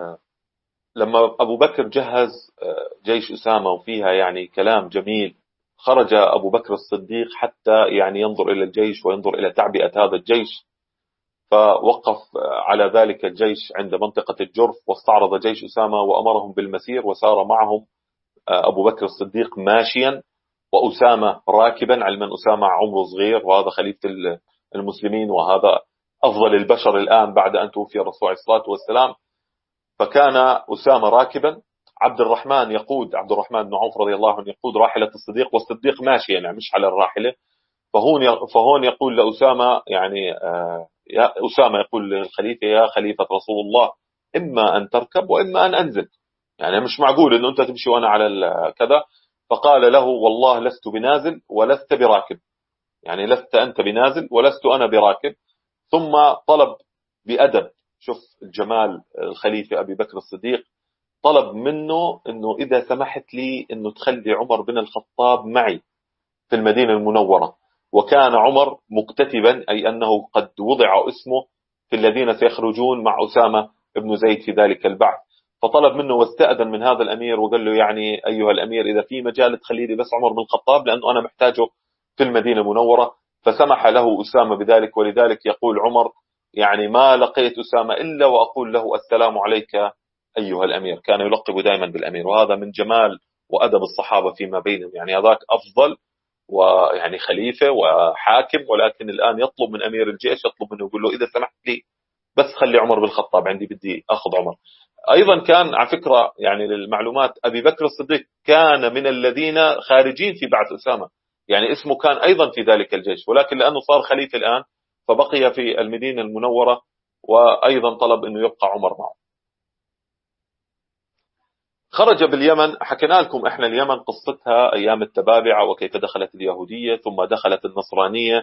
لما أبو بكر جهز جيش أسامة، وفيها يعني كلام جميل، خرج أبو بكر الصديق حتى يعني ينظر إلى الجيش وينظر إلى تعبئة هذا الجيش، فوقف على ذلك الجيش عند منطقة الجرف واستعرض جيش أسامة وأمرهم بالمسير، وسار معهم أبو بكر الصديق ماشيا وأسامة راكبا، علما أسامة عمره صغير وهذا خليفة المسلمين وهذا أفضل البشر الآن بعد أن توفي الرسول عليه الصلاة والسلام. فكان أسامة راكبا، عبد الرحمن بن عوف رضي الله عنه يقود راحلة الصديق، والصديق ماشيا يعني مش على الراحلة. فهون يقول لأسامة يعني يا أسامة، يقول للخليفة: يا خليفة رسول الله، إما أن تركب وإما أن أنزل، يعني مش معقول أنه أنت تمشي وأنا على كذا. فقال له: والله لست بنازل ولست براكب، يعني لست أنت بنازل ولست أنا براكب. ثم طلب بأدب، شوف الجمال الخليفة أبي بكر الصديق، طلب منه أنه إذا سمحت لي أنه تخلي عمر بن الخطاب معي في المدينة المنورة. وكان عمر مكتتبا، أي أنه قد وضع اسمه في الذين سيخرجون مع أسامة بن زيد في ذلك البعث. فطلب منه واستأذن من هذا الأمير وقال له: يعني أيها الأمير، إذا في مجال تخلي لي بس عمر بن الخطاب، لأنه أنا محتاجه في المدينة المنورة. فسمح له أسامة بذلك. ولذلك يقول عمر: يعني ما لقيت أسامة إلا وأقول له: السلام عليك أيها الأمير. كان يلقب دائما بالأمير، وهذا من جمال وأدب الصحابة فيما بينهم. يعني هذاك أفضل ويعني خليفة وحاكم، ولكن الآن يطلب من أمير الجيش، يطلب منه يقول له: إذا سمحت لي بس خلي عمر بن الخطاب عندي، بدي أخذ عمر. أيضا كان على فكرة يعني للمعلومات، أبي بكر الصديق كان من الذين خارجين في بعث أسامة، يعني اسمه كان أيضا في ذلك الجيش، ولكن لأنه صار خليفة الآن فبقي في المدينة المنورة، وأيضا طلب أنه يبقى عمر معه. خرج باليمن. حكينا لكم احنا اليمن قصتها ايام التبابعه، وكيف دخلت اليهوديه ثم دخلت النصرانيه،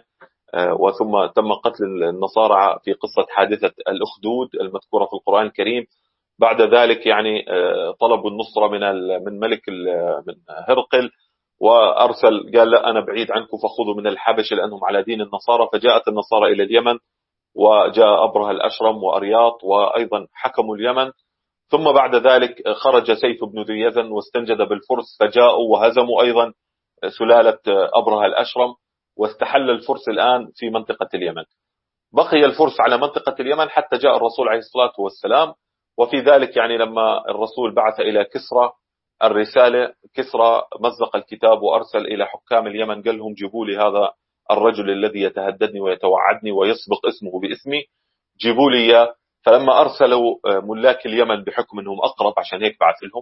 وثم تم قتل النصارى في قصه حادثه الاخدود المذكوره في القران الكريم. بعد ذلك يعني طلبوا النصره من ملك من هرقل، وارسل قال: لا انا بعيد عنكم فخذوا من الحبش لانهم على دين النصارى. فجاءت النصارى الى اليمن، وجاء ابرهه الاشرم وارياط وايضا حكموا اليمن. ثم بعد ذلك خرج سيف بن ذي يزن واستنجد بالفرس، فجاءوا وهزموا أيضا سلالة أبرهة الأشرم، واستحل الفرس الآن في منطقة اليمن. بقي الفرس على منطقة اليمن حتى جاء الرسول عليه الصلاة والسلام. وفي ذلك يعني لما الرسول بعث إلى كسرى الرسالة، كسرى مزق الكتاب وأرسل إلى حكام اليمن، قال لهم: جيبوا لي هذا الرجل الذي يتهددني ويتوعدني ويسبق اسمه باسمي، جيبوا لي إياه. فلما أرسلوا ملاك اليمن بحكم أنهم أقرب، عشان هيك بعث لهم،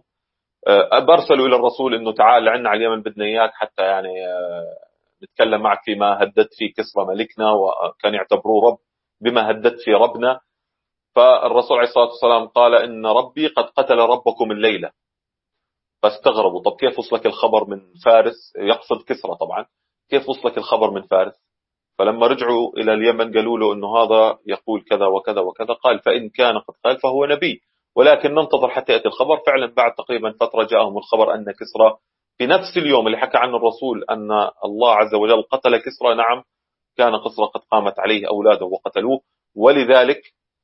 أرسلوا إلى الرسول أنه تعال عنا على اليمن، بدنا إياك حتى يعني نتكلم معك فيما هددت فيه كسرى ملكنا، وكان يعتبروه رب بما هددت في ربنا. فالرسول عليه الصلاة والسلام قال: إن ربي قد قتل ربكم الليلة. فاستغربوا: طب كيف وصلك الخبر من فارس؟ يقصد كسرى طبعا. كيف وصلك الخبر من فارس؟ فلما رجعوا إلى اليمن قالوا له أنه هذا يقول كذا وكذا وكذا. قال: فإن كان قد قال فهو نبي، ولكن ننتظر حتى يأتي الخبر. فعلا بعد تقريبا فترة جاءهم الخبر أن كسرى في نفس اليوم اللي حكى عنه الرسول أن الله عز وجل قتل كسرى، نعم، كان كسرى قد قامت عليه أولاده وقتلوه. ولذلك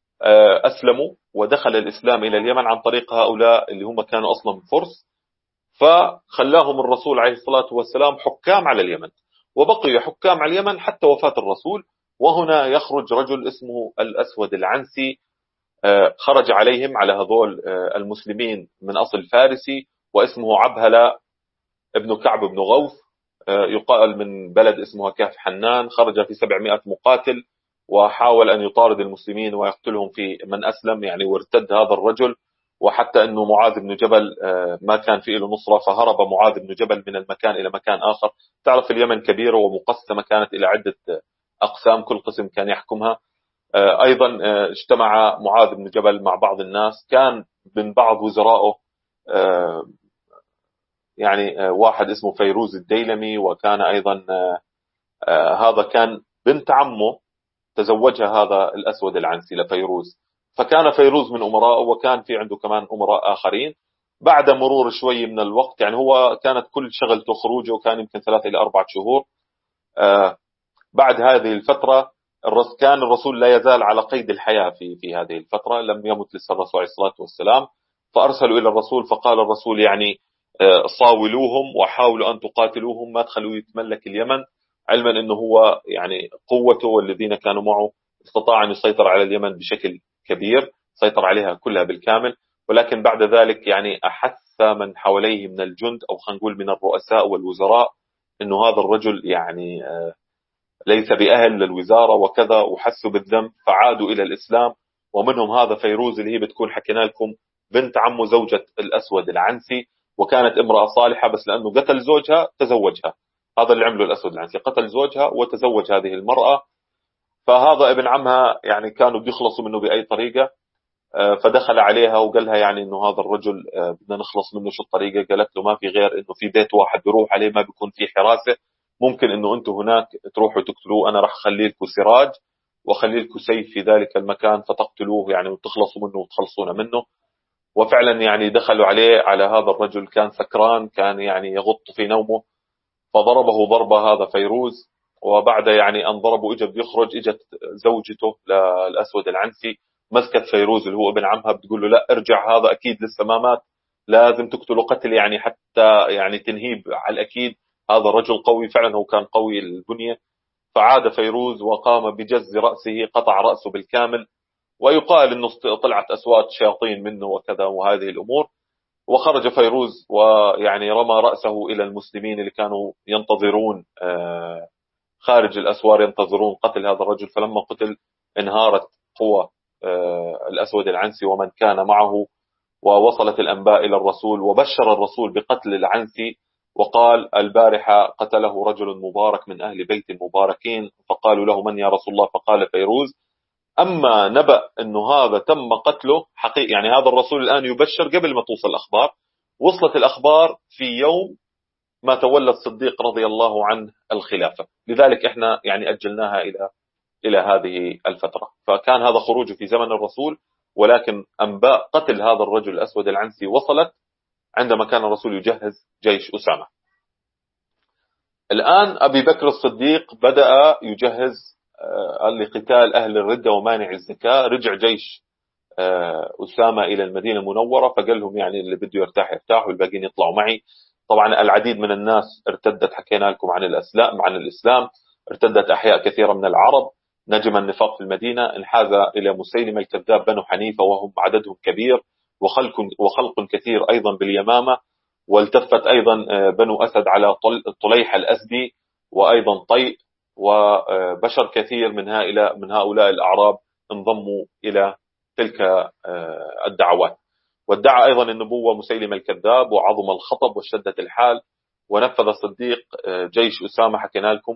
أسلموا ودخل الإسلام إلى اليمن عن طريق هؤلاء اللي هم كانوا أصلا فرس. فخلاهم الرسول عليه الصلاة والسلام حكام على اليمن، وبقي حكام على اليمن حتى وفاة الرسول. وهنا يخرج رجل اسمه الأسود العنسي، خرج عليهم على هذول المسلمين من أصل فارسي، واسمه عبهلة ابن كعب بن غوث، يقال من بلد اسمها كهف حنان. خرج في 700 مقاتل، وحاول أن يطارد المسلمين ويقتلهم في من أسلم يعني. وارتد هذا الرجل، وحتى أنه معاذ بن جبل ما كان في له نصرة، فهرب معاذ بن جبل من المكان إلى مكان آخر. تعرف اليمن كبيرة ومقسمة، كانت إلى عدة أقسام، كل قسم كان يحكمها. أيضا اجتمع معاذ بن جبل مع بعض الناس، كان من بعض وزرائه يعني واحد اسمه فيروز الديلمي، وكان أيضا هذا كان بنت عمه تزوجها هذا الأسود العنسي لفيروز، فكان فيروز من أمراءه، وكان في عنده كمان أمراء آخرين. بعد مرور شوي من الوقت، يعني هو كانت كل شغلته خروجه، وكان يمكن 3 إلى 4 شهور. بعد هذه الفترة كان الرسول لا يزال على قيد الحياة في هذه الفترة، لم يمت لسه الرسول عليه الصلاة والسلام. فأرسلوا إلى الرسول فقال الرسول يعني صاولوهم وحاولوا أن تقاتلوهم، ما تخلوه يتملك اليمن، علما أنه هو يعني قوته والذين كانوا معه استطاع أن يسيطر على اليمن بشكل كبير، سيطر عليها كلها بالكامل. ولكن بعد ذلك يعني أحس من حواليه من الجند، أو خلينا نقول من الرؤساء والوزراء، أنه هذا الرجل يعني ليس بأهل للوزارة وكذا، وحسوا بالذنب فعادوا إلى الإسلام. ومنهم هذا فيروز اللي هي بتكون حكينا لكم بنت عمه زوجة الأسود العنسي، وكانت امرأة صالحة، بس لأنه قتل زوجها تزوجها. هذا اللي عمله الأسود العنسي، قتل زوجها وتزوج هذه المرأة. فهذا ابن عمها يعني كانوا بيخلصوا منه بأي طريقة، فدخل عليها وقال لها يعني انه هذا الرجل بدنا نخلص منه، شو الطريقة؟ قالت له ما في غير انه في بيت واحد بيروح عليه ما بيكون فيه حراسة، ممكن انه انتم هناك تروحوا تقتلوه، انا راح اخلي لكم سراج واخلي لكم سيف في ذلك المكان فتقتلوه يعني وتخلصوا منه وتخلصون منه. وفعلا يعني دخلوا عليه على هذا الرجل، كان سكران، كان يعني يغط في نومه، فضربه ضربة هذا فيروز. وبعد يعني أن ضربه إجت يخرج، إجت زوجته للأسود العنسي مسكت فيروز اللي هو ابن عمها، بتقول له لا ارجع، هذا أكيد لسه ما مات، لازم تقتله قتل يعني حتى يعني تنهيب على الأكيد، هذا الرجل قوي. فعلا هو كان قوي البنية. فعاد فيروز وقام بجز رأسه، قطع رأسه بالكامل، ويقال أنه طلعت أصوات شياطين منه وكذا وهذه الأمور. وخرج فيروز ويعني رمى رأسه إلى المسلمين اللي كانوا ينتظرون خارج الأسوار، ينتظرون قتل هذا الرجل. فلما قتل انهارت قوة الأسود العنسي ومن كان معه، ووصلت الأنباء إلى الرسول، وبشر الرسول بقتل العنسي وقال البارحة قتله رجل مبارك من أهل بيت المباركين. فقالوا له من يا رسول الله؟ فقال فيروز. أما نبأ أنه هذا تم قتله حقيقي، يعني هذا الرسول الآن يبشر قبل ما توصل الأخبار، وصلت الأخبار في يوم ما تولى الصديق رضي الله عنه الخلافة، لذلك إحنا يعني أجلناها إلى هذه الفترة. فكان هذا خروجه في زمن الرسول، ولكن أنباء قتل هذا الرجل الأسود العنسي وصلت عندما كان الرسول يجهز جيش أسامة. الآن أبي بكر الصديق بدأ يجهز لقتال أهل الردة ومانع الزكاة. رجع جيش أسامة إلى المدينة المنورة، فقال لهم يعني اللي بده يرتاح يرتاح والباقيين يطلعوا معي. طبعا العديد من الناس ارتدت، حكينا لكم عن الإسلام، ارتدت أحياء كثيرة من العرب، نجم النفاق في المدينة، انحاز إلى مسيلمة الكذاب بنو حنيفة وهم عددهم كبير وخلق كثير أيضا باليمامة. والتفت أيضا بنو أسد على طليح الأسدي وأيضا طيء، وبشر كثير من هؤلاء الأعراب انضموا إلى تلك الدعوات. وادعى أيضا النبوة مسيلمة الكذاب، وعظم الخطب واشتدت الحال، ونفذ الصديق جيش أسامة حكينا لكم.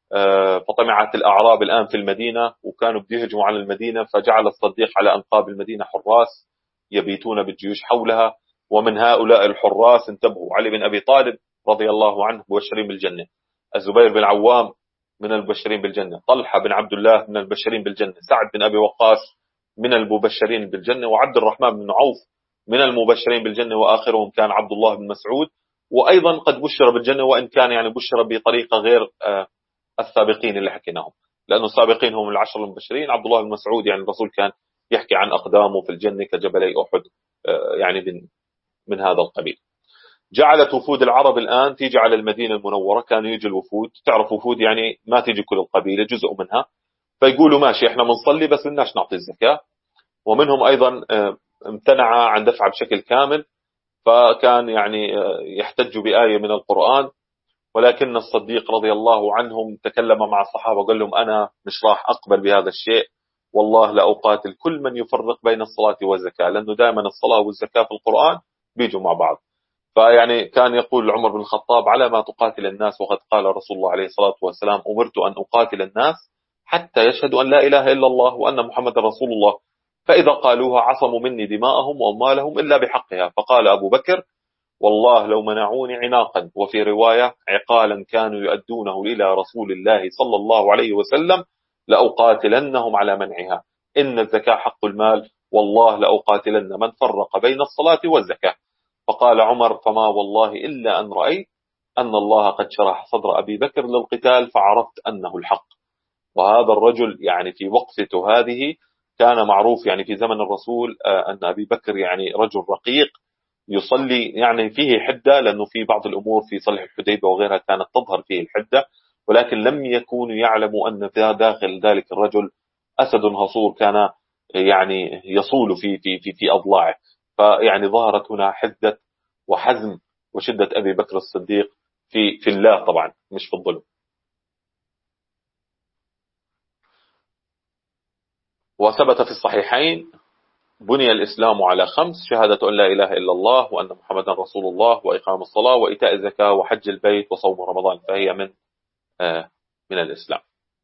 فطمعت الأعراب الآن في المدينة وكانوا بيهجموا على المدينة، فجعل الصديق على أنقاب المدينة حراس يبيتون بالجيوش حولها. ومن هؤلاء الحراس انتبهوا علي بن أبي طالب رضي الله عنه مبشرين بالجنة، الزبير بن عوام من المبشرين بالجنة، طلحة بن عبد الله من المبشرين بالجنة، سعد بن أبي وقاص من المبشرين بالجنة، وعبد الرحمن بن عوف من المبشرين بالجنة، وآخرهم كان عبد الله بن مسعود. وأيضا قد بشر بالجنة، وإن كان يعني بشر بطريقة غير السابقين اللي حكيناهم، لأنه السابقين هم العشر المبشرين. عبد الله بن مسعود يعني الرسول كان يحكي عن أقدامه في الجنة كجبلي أحد، يعني من هذا القبيل. جعلت وفود العرب الآن تيجي على المدينة المنورة، كانوا يجي الوفود، تعرف وفود يعني ما تيجي كل القبيلة، جزء منها، فيقولوا ماشي احنا بنصلي بس بدناش نعطي الزكاة. ومنهم أيضا امتنع عن دفع بشكل كامل، فكان يعني يحتج بآية من القرآن. ولكن الصديق رضي الله عنهم تكلم مع الصحابة وقال لهم أنا مش راح أقبل بهذا الشيء، والله لا أقاتل كل من يفرق بين الصلاة والزكاة، لأنه دائما الصلاة والزكاة في القرآن بيجوا مع بعض. فيعني كان يقول عمر بن الخطاب على ما تقاتل الناس، وقد قال رسول الله عليه الصلاة والسلام أمرت أن أقاتل الناس حتى يشهدوا أن لا إله إلا الله وأن محمد رسول الله، فإذا قالوها عصموا مني دماءهم وأموالهم إلا بحقها. فقال أبو بكر والله لو منعوني عناقا، وفي رواية عقالا كانوا يؤدونه إلى رسول الله صلى الله عليه وسلم لأقاتلنهم على منعها، إن الزكاة حق المال، والله لأقاتلن من فرق بين الصلاة والزكاة. فقال عمر فما والله إلا أن رأيت أن الله قد شرح صدر أبي بكر للقتال فعرفت أنه الحق. وهذا الرجل يعني في وقفته هذه كان معروف يعني في زمن الرسول أن أبي بكر يعني رجل رقيق يصلي يعني فيه حدة، لأنه في بعض الأمور في صلح الحديبية وغيرها كانت تظهر فيه الحدة، ولكن لم يكونوا يعلموا أن داخل ذلك الرجل أسد هصور كان يعني يصول في أضلاعه. فيعني ظهرت هنا حدة وحزم وشدة أبي بكر الصديق في الله طبعا، مش في الظلم. وثبت في الصحيحين: بني الإسلام على 5: شهادة أن لا إله إلا الله وأن محمدا رسول الله وإقام الصلاة وإيتاء الزكاة وحج البيت وصوم رمضان، فهي من الإسلام.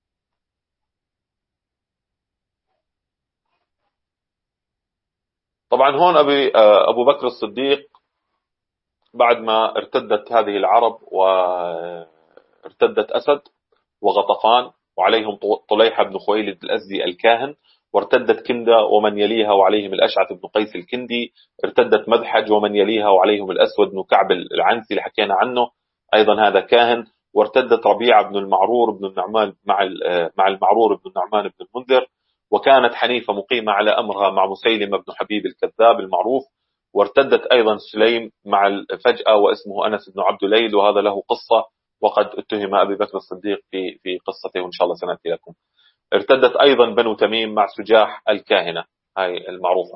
طبعا هون أبو بكر الصديق بعد ما ارتدت هذه العرب وارتدت أسد وغطفان وعليهم طليحة بن خويلد الأزدي الكاهن، وارتدت كندة ومن يليها وعليهم الأشعث بن قيس الكندي، ارتدت مذحج ومن يليها وعليهم الأسود بن كعب العنسي اللي حكينا عنه أيضا هذا كاهن، وارتدت ربيعة بن المعرور بن النعمان مع المعرور بن النعمان بن المنذر، وكانت حنيفة مقيمة على أمرها مع مسيلمة بن حبيب الكذاب المعروف، وارتدت أيضا سليم مع الفجأة واسمه أنس بن عبد ليل، وهذا له قصة وقد اتهم أبي بكر الصديق في قصته وإن شاء الله سنأتي لكم. ارتدت أيضا بنو تميم مع سجاح الكاهنة هاي المعروفة.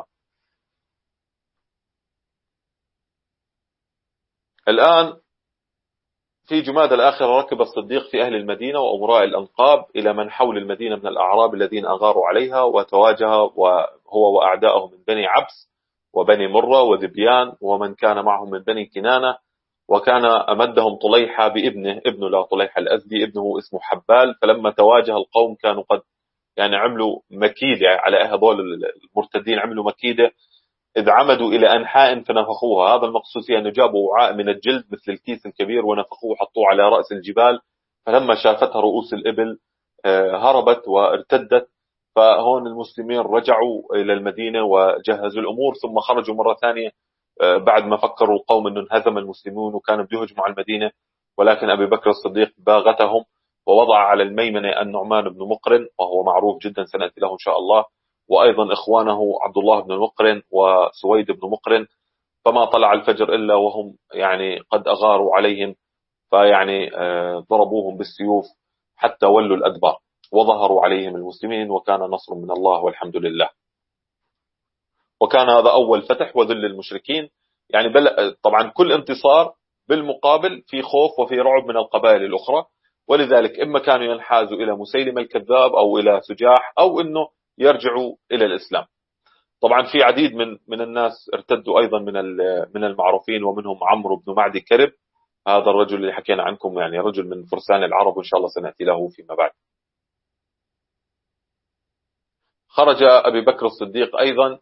الآن في جماد الآخرة ركب الصديق في أهل المدينة وأمراء الأنقاب إلى من حول المدينة من الأعراب الذين أغاروا عليها، وتواجه هو وأعداءه من بني عبس وبني مرة وذبيان ومن كان معهم من بني كنانة، وكان أمدهم طليحة بابنه، ابنه لا طليحة الأزدي ابنه اسمه حبال. فلما تواجه القوم كانوا قد يعني عملوا مكيدة على هذول المرتدين، عملوا مكيدة إذ عمدوا إلى أنحاء فنفخوها. هذا المقصود فيه أنه جابوا وعاء من الجلد مثل الكيس الكبير ونفخوه حطوه على رأس الجبال، فلما شافتها رؤوس الإبل هربت وارتدت. فهون المسلمين رجعوا إلى المدينة وجهزوا الأمور، ثم خرجوا مرة ثانية بعد ما فكروا القوم أنه انهزم المسلمون وكانوا بيهجموا على المدينة، ولكن أبي بكر الصديق باغتهم ووضع على الميمنة النعمان بن مقرن وهو معروف جدا سنأتي له إن شاء الله، وأيضا إخوانه عبد الله بن مقرن وسويد بن مقرن. فما طلع الفجر إلا وهم يعني قد أغاروا عليهم، فيعني ضربوهم بالسيوف حتى ولوا الأدبار وظهروا عليهم المسلمين، وكان نصر من الله والحمد لله. وكان هذا أول فتح وذل المشركين. يعني طبعا كل انتصار بالمقابل في خوف وفي رعب من القبائل الأخرى، ولذلك إما كانوا ينحازوا إلى مسيلمة الكذاب أو إلى سجاح أو إنه يرجعوا إلى الإسلام. طبعا في عديد من الناس ارتدوا أيضا من المعروفين، ومنهم عمرو بن معدي كرب، هذا الرجل اللي حكينا عنكم يعني رجل من فرسان العرب وإن شاء الله سنأتي له فيما بعد. خرج أبي بكر الصديق أيضا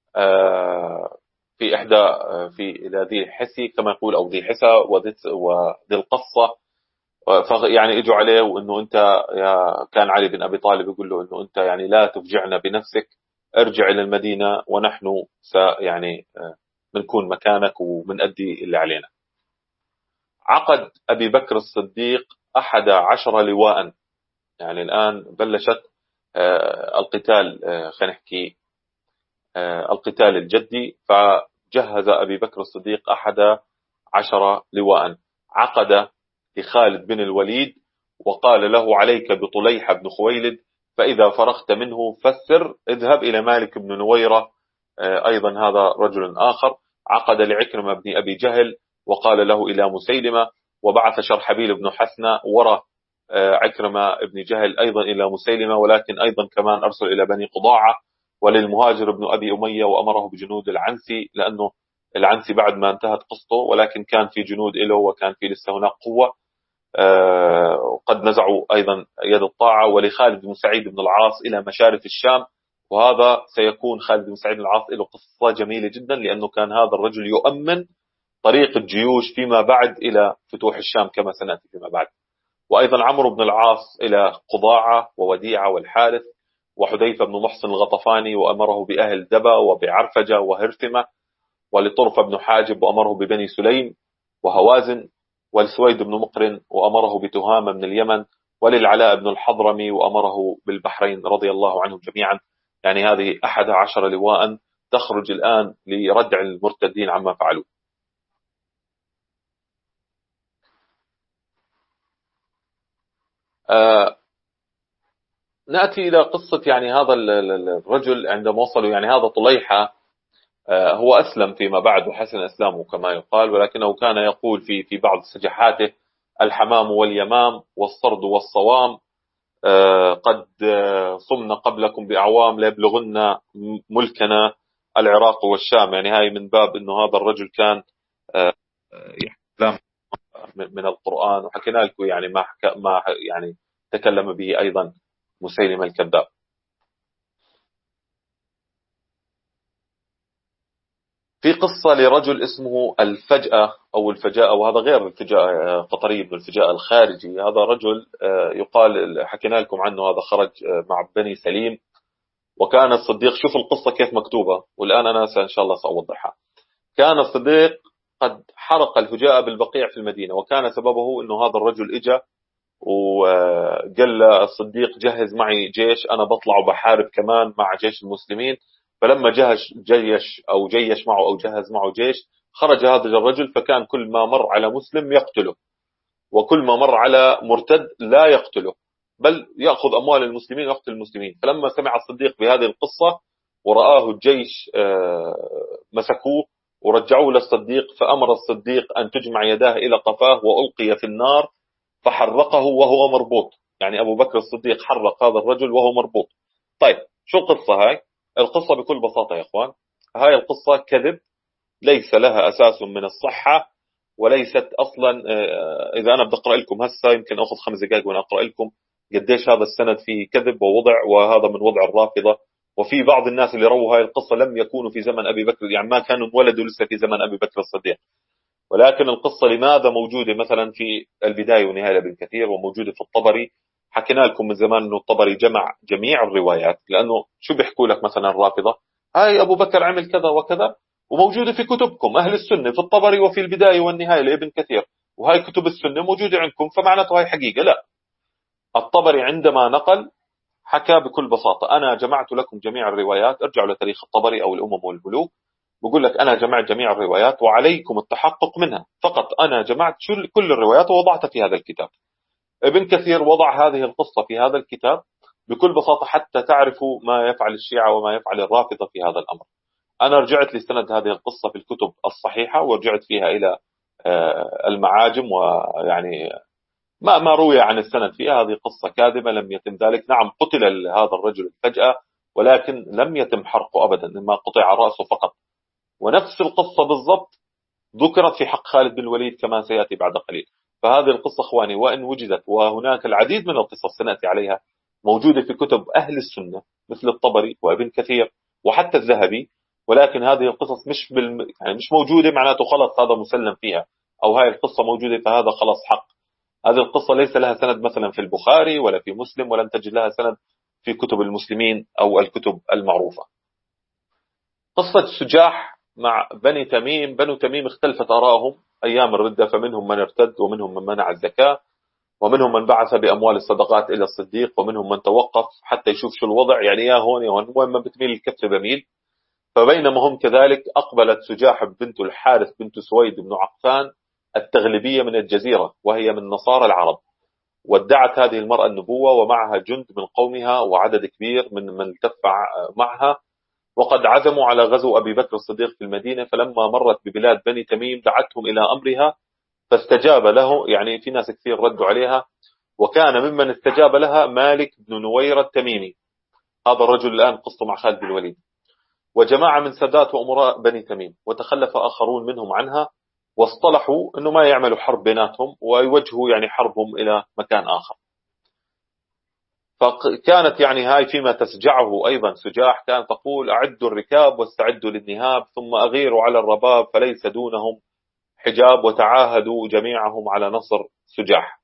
في إلى ذي حسي كما يقول أو ذي حسى وذي القصة، يعني اجوا عليه وانه انت كان علي بن ابي طالب يقول له انه انت يعني لا تفجعنا بنفسك، ارجع الى المدينه ونحن يعني بنكون مكانك وبنأدي اللي علينا. عقد ابي بكر الصديق 11 لواء، يعني الان بلشت القتال، خلينا نحكي القتال الجدي. فجهز ابي بكر الصديق 11 لواء، عقد لخالد بن الوليد وقال له: عليك بطليحة بن خويلد، فإذا فرغت منه فسر اذهب إلى مالك بن نويرة. أيضا هذا رجل آخر. عقد لعكرمة بن أبي جهل وقال له إلى مسيلمة، وبعث شرحبيل بن حسنة وراء عكرمة بن جهل أيضا إلى مسيلمة، ولكن أيضا كمان أرسل إلى بني قضاعة وللمهاجر بن أبي أمية، وأمره بجنود العنسي، لأنه العنسي بعد ما انتهت قصته ولكن كان في جنود له وكان في لسه هناك قوة، وقد نزعوا أيضا يد الطاعة. ولخالد بن سعيد بن العاص إلى مشارف الشام، وهذا سيكون خالد بن سعيد بن العاص له قصة جميلة جدا، لأنه كان هذا الرجل يؤمن طريق الجيوش فيما بعد إلى فتوح الشام كما سنأتي فيما بعد. وأيضا عمرو بن العاص إلى قضاعة ووديعة والحارث وحذيفة بن محصن الغطفاني، وأمره بأهل دبا وبعرفجة وهرثمة، ولطرف بن حاجب وأمره ببني سليم وهوازن، والسويد بن مقرن وأمره بتهامة من اليمن، وللعلاء بن الحضرمي وأمره بالبحرين رضي الله عنهم جميعا. يعني هذه 11 لواء تخرج الآن لردع المرتدين عما فعلوا. نأتي إلى قصة يعني هذا الرجل عندما وصلوا، يعني هذا طليحة هو أسلم فيما بعد وحسن إسلامه كما يقال، ولكنه كان يقول في بعض سجحاته: الحمام واليمام والصرد والصوام قد صمنا قبلكم بأعوام ليبلغن ملكنا العراق والشام. يعني هاي من باب أنه هذا الرجل كان يحكي من القرآن، وحكينا لكم يعني ما يعني تكلم به أيضا مسيلمة الكذاب. في قصة لرجل اسمه الفجأة أو الفجاءة، وهذا غير الفجاءة قطري بن الفجاء الخارجي. هذا رجل يقال حكينا لكم عنه، هذا خرج مع بني سليم وكان الصديق، شوف القصة كيف مكتوبة والآن أنا إن شاء الله سأوضحها. كان الصديق قد حرق الفجاءة بالبقيع في المدينة، وكان سببه أنه هذا الرجل إجا وقال الصديق: جهز معي جيش، أنا بطلع وبحارب كمان مع جيش المسلمين. فلما جيش معه أو جهز معه جيش، خرج هذا الرجل، فكان كل ما مر على مسلم يقتله، وكل ما مر على مرتد لا يقتله، بل يأخذ أموال المسلمين ويقتل المسلمين. فلما سمع الصديق بهذه القصة ورآه الجيش مسكوه ورجعوه للصديق، فأمر الصديق أن تجمع يداه إلى قفاه وألقي في النار فحرقه وهو مربوط. يعني أبو بكر الصديق حرق هذا الرجل وهو مربوط. طيب شو القصة هاي؟ القصة بكل بساطة يا إخوان، هاي القصة كذب ليس لها أساس من الصحة، وليست أصلا إذا أنا بدي أقرأ لكم هسه يمكن أخذ 5 دقائق وأنا أقرأ لكم قديش هذا السند فيه كذب ووضع، وهذا من وضع الرافضة. وفي بعض الناس اللي رووا هاي القصة لم يكونوا في زمن أبي بكر، يعني ما كانوا ولدوا لسه في زمن أبي بكر الصديق، ولكن القصة لماذا موجودة مثلا في البداية والنهاية لابن كثير وموجودة في الطبري. حكينا لكم من زمان أنه الطبري جمع جميع الروايات، لأنه شو بيحكوا لك مثلا الرافضة: هاي أبو بكر عمل كذا وكذا، وموجودة في كتبكم أهل السنة في الطبري وفي البداية والنهاية لابن كثير، وهاي كتب السنة موجودة عندكم، فمعناته هاي حقيقة. لا، الطبري عندما نقل حكى بكل بساطة: أنا جمعت لكم جميع الروايات، ارجعوا لتاريخ الطبري أو الأمم والملوك، بقول لك أنا جمعت جميع الروايات وعليكم التحقق منها، فقط أنا جمعت كل الروايات ووضعتها في هذا الكتاب. ابن كثير وضع هذه القصة في هذا الكتاب بكل بساطة حتى تعرفوا ما يفعل الشيعة وما يفعل الرافضة في هذا الأمر. أنا رجعت لسند هذه القصة في الكتب الصحيحة، ورجعت فيها إلى المعاجم، ويعني ما روي عن السند فيها هذه قصة كاذبة، لم يتم ذلك. نعم قتل هذا الرجل فجأة، ولكن لم يتم حرقه أبدا، إنما قطع رأسه فقط. ونفس القصة بالضبط ذكرت في حق خالد بن الوليد كما سيأتي بعد قليل. فهذه القصة أخواني وإن وجدت، وهناك العديد من القصص سنأتي عليها موجودة في كتب أهل السنة مثل الطبري وابن كثير وحتى الذهبي، ولكن هذه القصص يعني مش موجودة معناته خلص هذا مسلم فيها، أو هاي القصة موجودة فهذا خلص حق. هذه القصة ليس لها سند مثلا في البخاري ولا في مسلم، ولن تجد لها سند في كتب المسلمين أو الكتب المعروفة. قصة سجاح مع بني تميم. بنو تميم اختلفت آراءهم أيام الردة، فمنهم من ارتد، ومنهم من منع الزكاة، ومنهم من بعث بأموال الصدقات إلى الصديق، ومنهم من توقف حتى يشوف شو الوضع، يعني يا هون يا هون، وين ما بتميل الكفة بميل. فبينما هم كذلك أقبلت سجاح بنت الحارث بنت سويد بن عقفان التغلبية من الجزيرة، وهي من نصارى العرب، وادعت هذه المرأة النبوة، ومعها جند من قومها وعدد كبير من التف معها، وقد عزموا على غزو أبي بكر الصديق في المدينة. فلما مرت ببلاد بني تميم دعتهم إلى أمرها فاستجاب له، يعني في ناس كثير ردوا عليها، وكان ممن استجاب لها مالك بن نويرة التميمي. هذا الرجل الآن قصته مع خالد بن الوليد، وجماعة من سادات وأمراء بني تميم، وتخلف آخرون منهم عنها، واصطلحوا أنه ما يعملوا حرب بيناتهم ويوجهوا يعني حربهم إلى مكان آخر. فكانت يعني هاي فيما تسجعه أيضا سجاح، كانت تقول: أعدوا الركاب واستعدوا للنهاب، ثم أغيروا على الرباب فليس دونهم حجاب، وتعاهدوا جميعهم على نصر سجاح.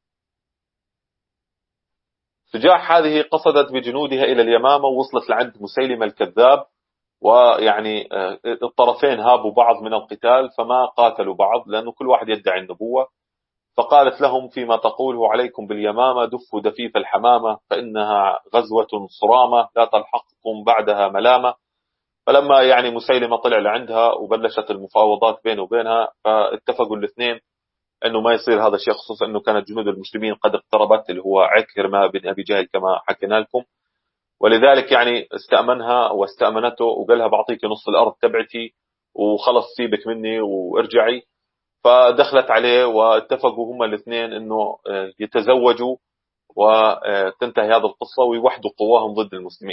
سجاح هذه قصدت بجنودها إلى اليمامة، ووصلت لعند مسيلمة الكذاب، ويعني الطرفين هابوا بعض من القتال، فما قاتلوا بعض لأنه كل واحد يدعي النبوة. فقالت لهم فيما تقوله عليكم باليمامة دفوا دفيف الحمامة فإنها غزوة صرامة لا تلحقكم بعدها ملامة. فلما يعني مسيلمة طلع لعندها وبلشت المفاوضات بينه وبينها، فاتفقوا الاثنين أنه ما يصير هذا الشيء، خصوصا أنه كانت جنود المسلمين قد اقتربت، اللي هو عكرمة بن أبي جهل كما حكينا لكم. ولذلك يعني استأمنها واستأمنته وقال لها بعطيك نص الأرض تبعتي وخلص سيبك مني وارجعي. فدخلت عليه واتفقوا هم الاثنين أنه يتزوجوا وتنتهي هذه القصة ويوحدوا قواهم ضد المسلمين.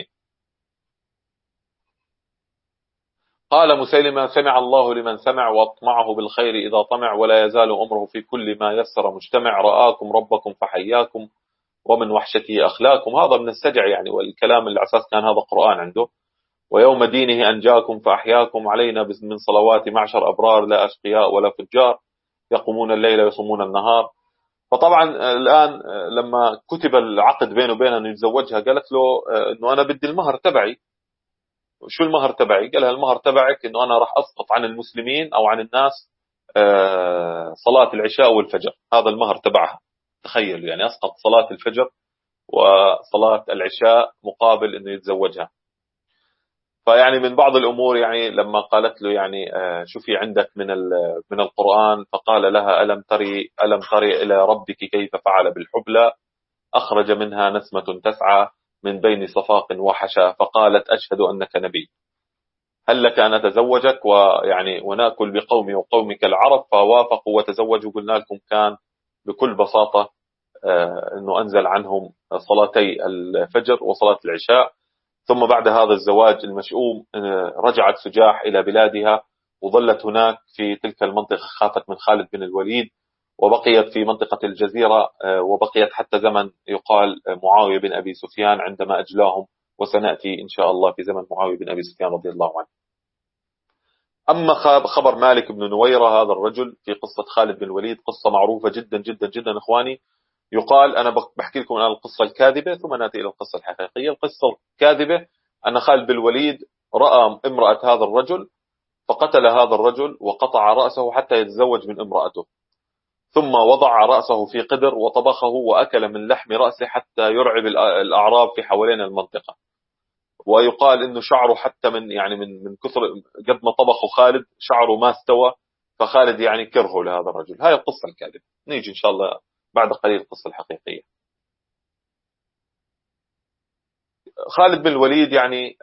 قال مسيلمة سمع الله لمن سمع واطمعه بالخير إذا طمع ولا يزال أمره في كل ما يسر مجتمع رآكم ربكم فحياكم ومن وحشته أخلاكم. هذا من السجع يعني، والكلام اللي أساس كان هذا قرآن عنده. ويوم دينه أنجاكم فأحياكم علينا من صلوات معشر أبرار لا أشقياء ولا فجار يقومون الليل ويصومون النهار. فطبعا الآن لما كتب العقد بينه وبينها أنه يتزوجها قالت له أنه أنا بدي المهر تبعي. شو المهر تبعي؟ قالها المهر تبعك أنه أنا راح أسقط عن المسلمين أو عن الناس صلاة العشاء والفجر، هذا المهر تبعها. تخيل يعني أسقط صلاة الفجر وصلاة العشاء مقابل أنه يتزوجها. فيعني من بعض الأمور يعني لما قالت له يعني شو في عندك من القرآن، فقال لها ألم تري إلى ربك كيف فعل بالحبلى أخرج منها نسمة تسعى من بين صفاق وحشا فقالت أشهد أنك نبي هل لك أن أتزوجك ويعني ونأكل بقومي وقومك العرب. فوافقوا وتزوجوا. قلنا لكم كان بكل بساطة أنه أنزل عنهم صلاتي الفجر وصلاة العشاء. ثم بعد هذا الزواج المشؤوم رجعت سجاح إلى بلادها وظلت هناك في تلك المنطقة، خافت من خالد بن الوليد، وبقيت في منطقة الجزيرة وبقيت حتى زمن يقال معاوية بن أبي سفيان عندما أجلاهم، وسنأتي إن شاء الله في زمن معاوية بن أبي سفيان رضي الله عنه. أما خبر مالك بن نويرة هذا الرجل في قصة خالد بن الوليد قصة معروفة جدا جدا جدا إخواني. يقال أنا بحكي لكم الآن القصة الكاذبة ثم نأتي إلى القصة الحقيقية. القصة الكاذبة أن خالد بن الوليد رأى امرأة هذا الرجل فقتل هذا الرجل وقطع رأسه حتى يتزوج من امرأته، ثم وضع رأسه في قدر وطبخه وأكل من لحم رأسه حتى يرعب الأعراب في حوالين المنطقة. ويقال إنه شعره حتى من كثر قد ما طبخه خالد شعره ما استوى، فخالد يعني كرهه لهذا الرجل. هاي القصة الكاذبة. نيجي إن شاء الله بعد قليل القصة الحقيقية. خالد بن الوليد يعني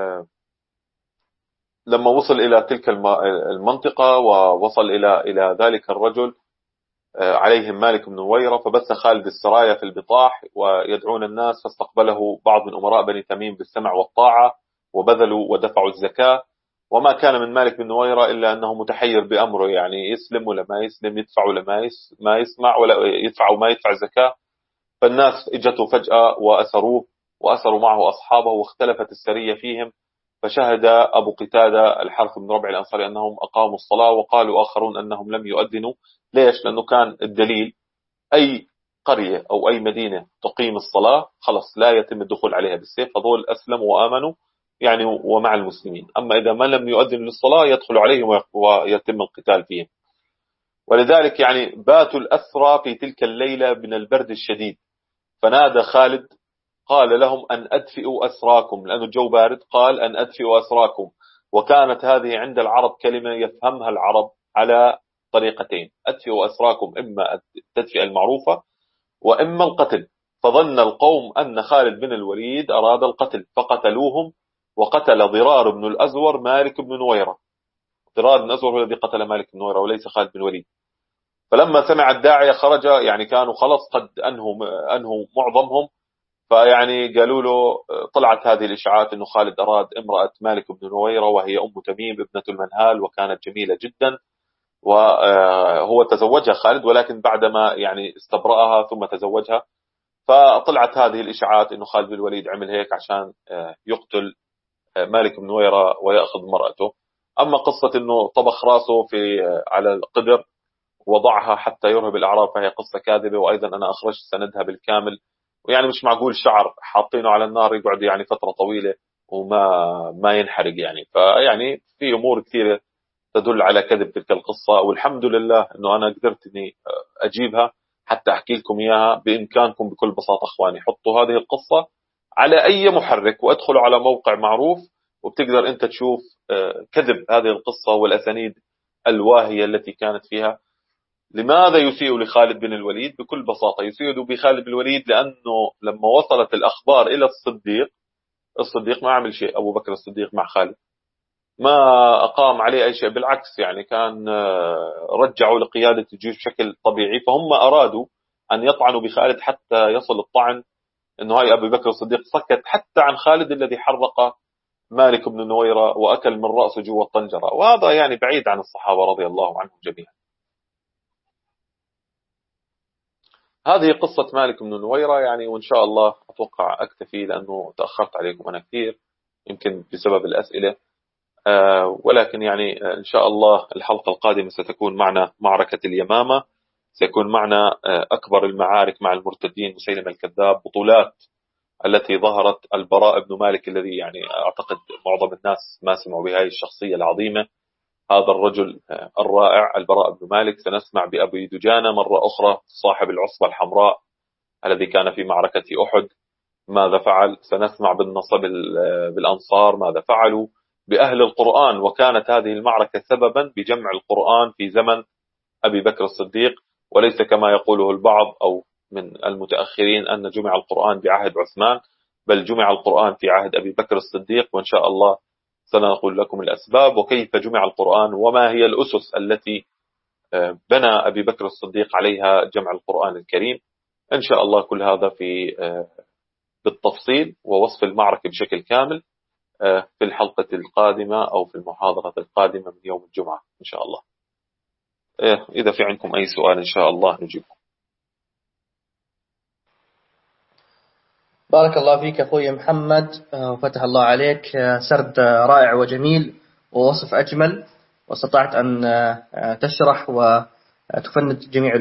لما وصل إلى تلك المنطقة ووصل إلى ذلك الرجل عليهم مالك بن نويرة، فبث خالد السرايا في البطاح ويدعون الناس، فاستقبله بعض من أمراء بني تميم بالسمع والطاعة وبذلوا ودفعوا الزكاة. وما كان من مالك بن نويرة إلا أنه متحير بأمره، يعني يسلم ولا ما يسلم، يدفع ولا ما يسمع، ولا يدفع وما يدفع زكاة. فالناس اجته فجأة وأسروه وأسروا معه أصحابه واختلفت السرية فيهم. فشهد أبو قتادة الحارث بن ربيع الأنصاري أنهم أقاموا الصلاة، وقالوا آخرون أنهم لم يؤذنوا. ليش؟ لأنه كان الدليل أي قرية أو أي مدينة تقيم الصلاة خلص لا يتم الدخول عليها بالسيف، فضول أسلموا وآمنوا يعني ومع المسلمين. أما إذا ما لم يؤذن للصلاة يدخل عليهم ويتم القتال فيهم. ولذلك يعني باتوا الأسرى في تلك الليلة من البرد الشديد، فنادى خالد قال لهم أن أدفئوا أسراكم، لأنه الجو بارد، قال أن أدفئوا أسراكم. وكانت هذه عند العرب كلمة يفهمها العرب على طريقتين: أدفئوا أسراكم، إما التدفئة المعروفة وإما القتل. فظن القوم أن خالد بن الوليد أراد القتل فقتلوهم، وقتل ضرار بن الأزور مالك بن نويرة. ضرار بن الأزور هو الذي قتل مالك بن نويرة وليس خالد بن الوليد. فلما سمع الداعية خرج، يعني كانوا خلص قد أنهوا معظمهم، فيعني قالوا له طلعت هذه الإشاعات أنه خالد أراد امرأة مالك بن نويرة وهي أم تميم ابنة المنهال، وكانت جميلة جدا، وهو تزوجها خالد ولكن بعدما يعني استبرأها ثم تزوجها. فطلعت هذه الإشاعات أنه خالد بن الوليد عمل هيك عشان يقتل مالك بن نويرة ويأخذ مرأته. أما قصة أنه طبخ رأسه على القدر وضعها حتى يرهب الأعراب فهي قصة كاذبة، وأيضا أنا أخرجت سندها بالكامل. ويعني مش معقول شعر حاطينه على النار يقعد يعني فترة طويلة وما ينحرق يعني. فيعني في أمور كثيرة تدل على كذب تلك القصة. والحمد لله أنه أنا قدرت أني أجيبها حتى أحكي لكم إياها. بإمكانكم بكل بساطة أخواني حطوا هذه القصة على أي محرك وادخلوا على موقع معروف، وبتقدر أنت تشوف كذب هذه القصة والأسانيد الواهية التي كانت فيها. لماذا يسيء لخالد بن الوليد؟ بكل بساطة يسيء بخالد بن الوليد لأنه لما وصلت الأخبار إلى الصديق ما عمل شيء. أبو بكر الصديق مع خالد ما أقام عليه أي شيء، بالعكس يعني كان رجعوا لقيادة الجيش بشكل طبيعي. فهم أرادوا أن يطعنوا بخالد حتى يصل الطعن أنه هاي أبو بكر الصديق سكت حتى عن خالد الذي حرق مالك بن نويرة وأكل من رأسه جوا الطنجرة. وهذا يعني بعيد عن الصحابة رضي الله عنهم جميعا. هذه قصة مالك بن نويرة يعني، وإن شاء الله أتوقع أكتفي لأنه تأخرت عليكم أنا كثير يمكن بسبب الأسئلة. ولكن يعني إن شاء الله الحلقة القادمة ستكون معنا معركة اليمامة، سيكون معنا أكبر المعارك مع المرتدين مسيلمة الكذاب، بطولات التي ظهرت، البراء بن مالك الذي يعني أعتقد معظم الناس ما سمعوا بهذه الشخصية العظيمة، هذا الرجل الرائع البراء بن مالك. سنسمع بأبي دجانة مرة أخرى صاحب العصبة الحمراء الذي كان في معركة أحد ماذا فعل. سنسمع بالأنصار ماذا فعلوا، بأهل القرآن، وكانت هذه المعركة سببا بجمع القرآن في زمن أبي بكر الصديق، وليس كما يقوله البعض أو من المتأخرين أن جمع القرآن بعهد عثمان، بل جمع القرآن في عهد أبي بكر الصديق. وإن شاء الله سنقول لكم الأسباب وكيف جمع القرآن وما هي الأسس التي بنى أبي بكر الصديق عليها جمع القرآن الكريم. إن شاء الله كل هذا بالتفصيل ووصف المعركة بشكل كامل في الحلقة القادمة أو في المحاضرة القادمة من يوم الجمعة إن شاء الله. إذا في عندكم أي سؤال إن شاء الله نجيبكم. بارك الله فيك أخوي محمد وفتح الله عليك، سرد رائع وجميل ووصف أجمل، واستطعت أن تشرح وتفند جميع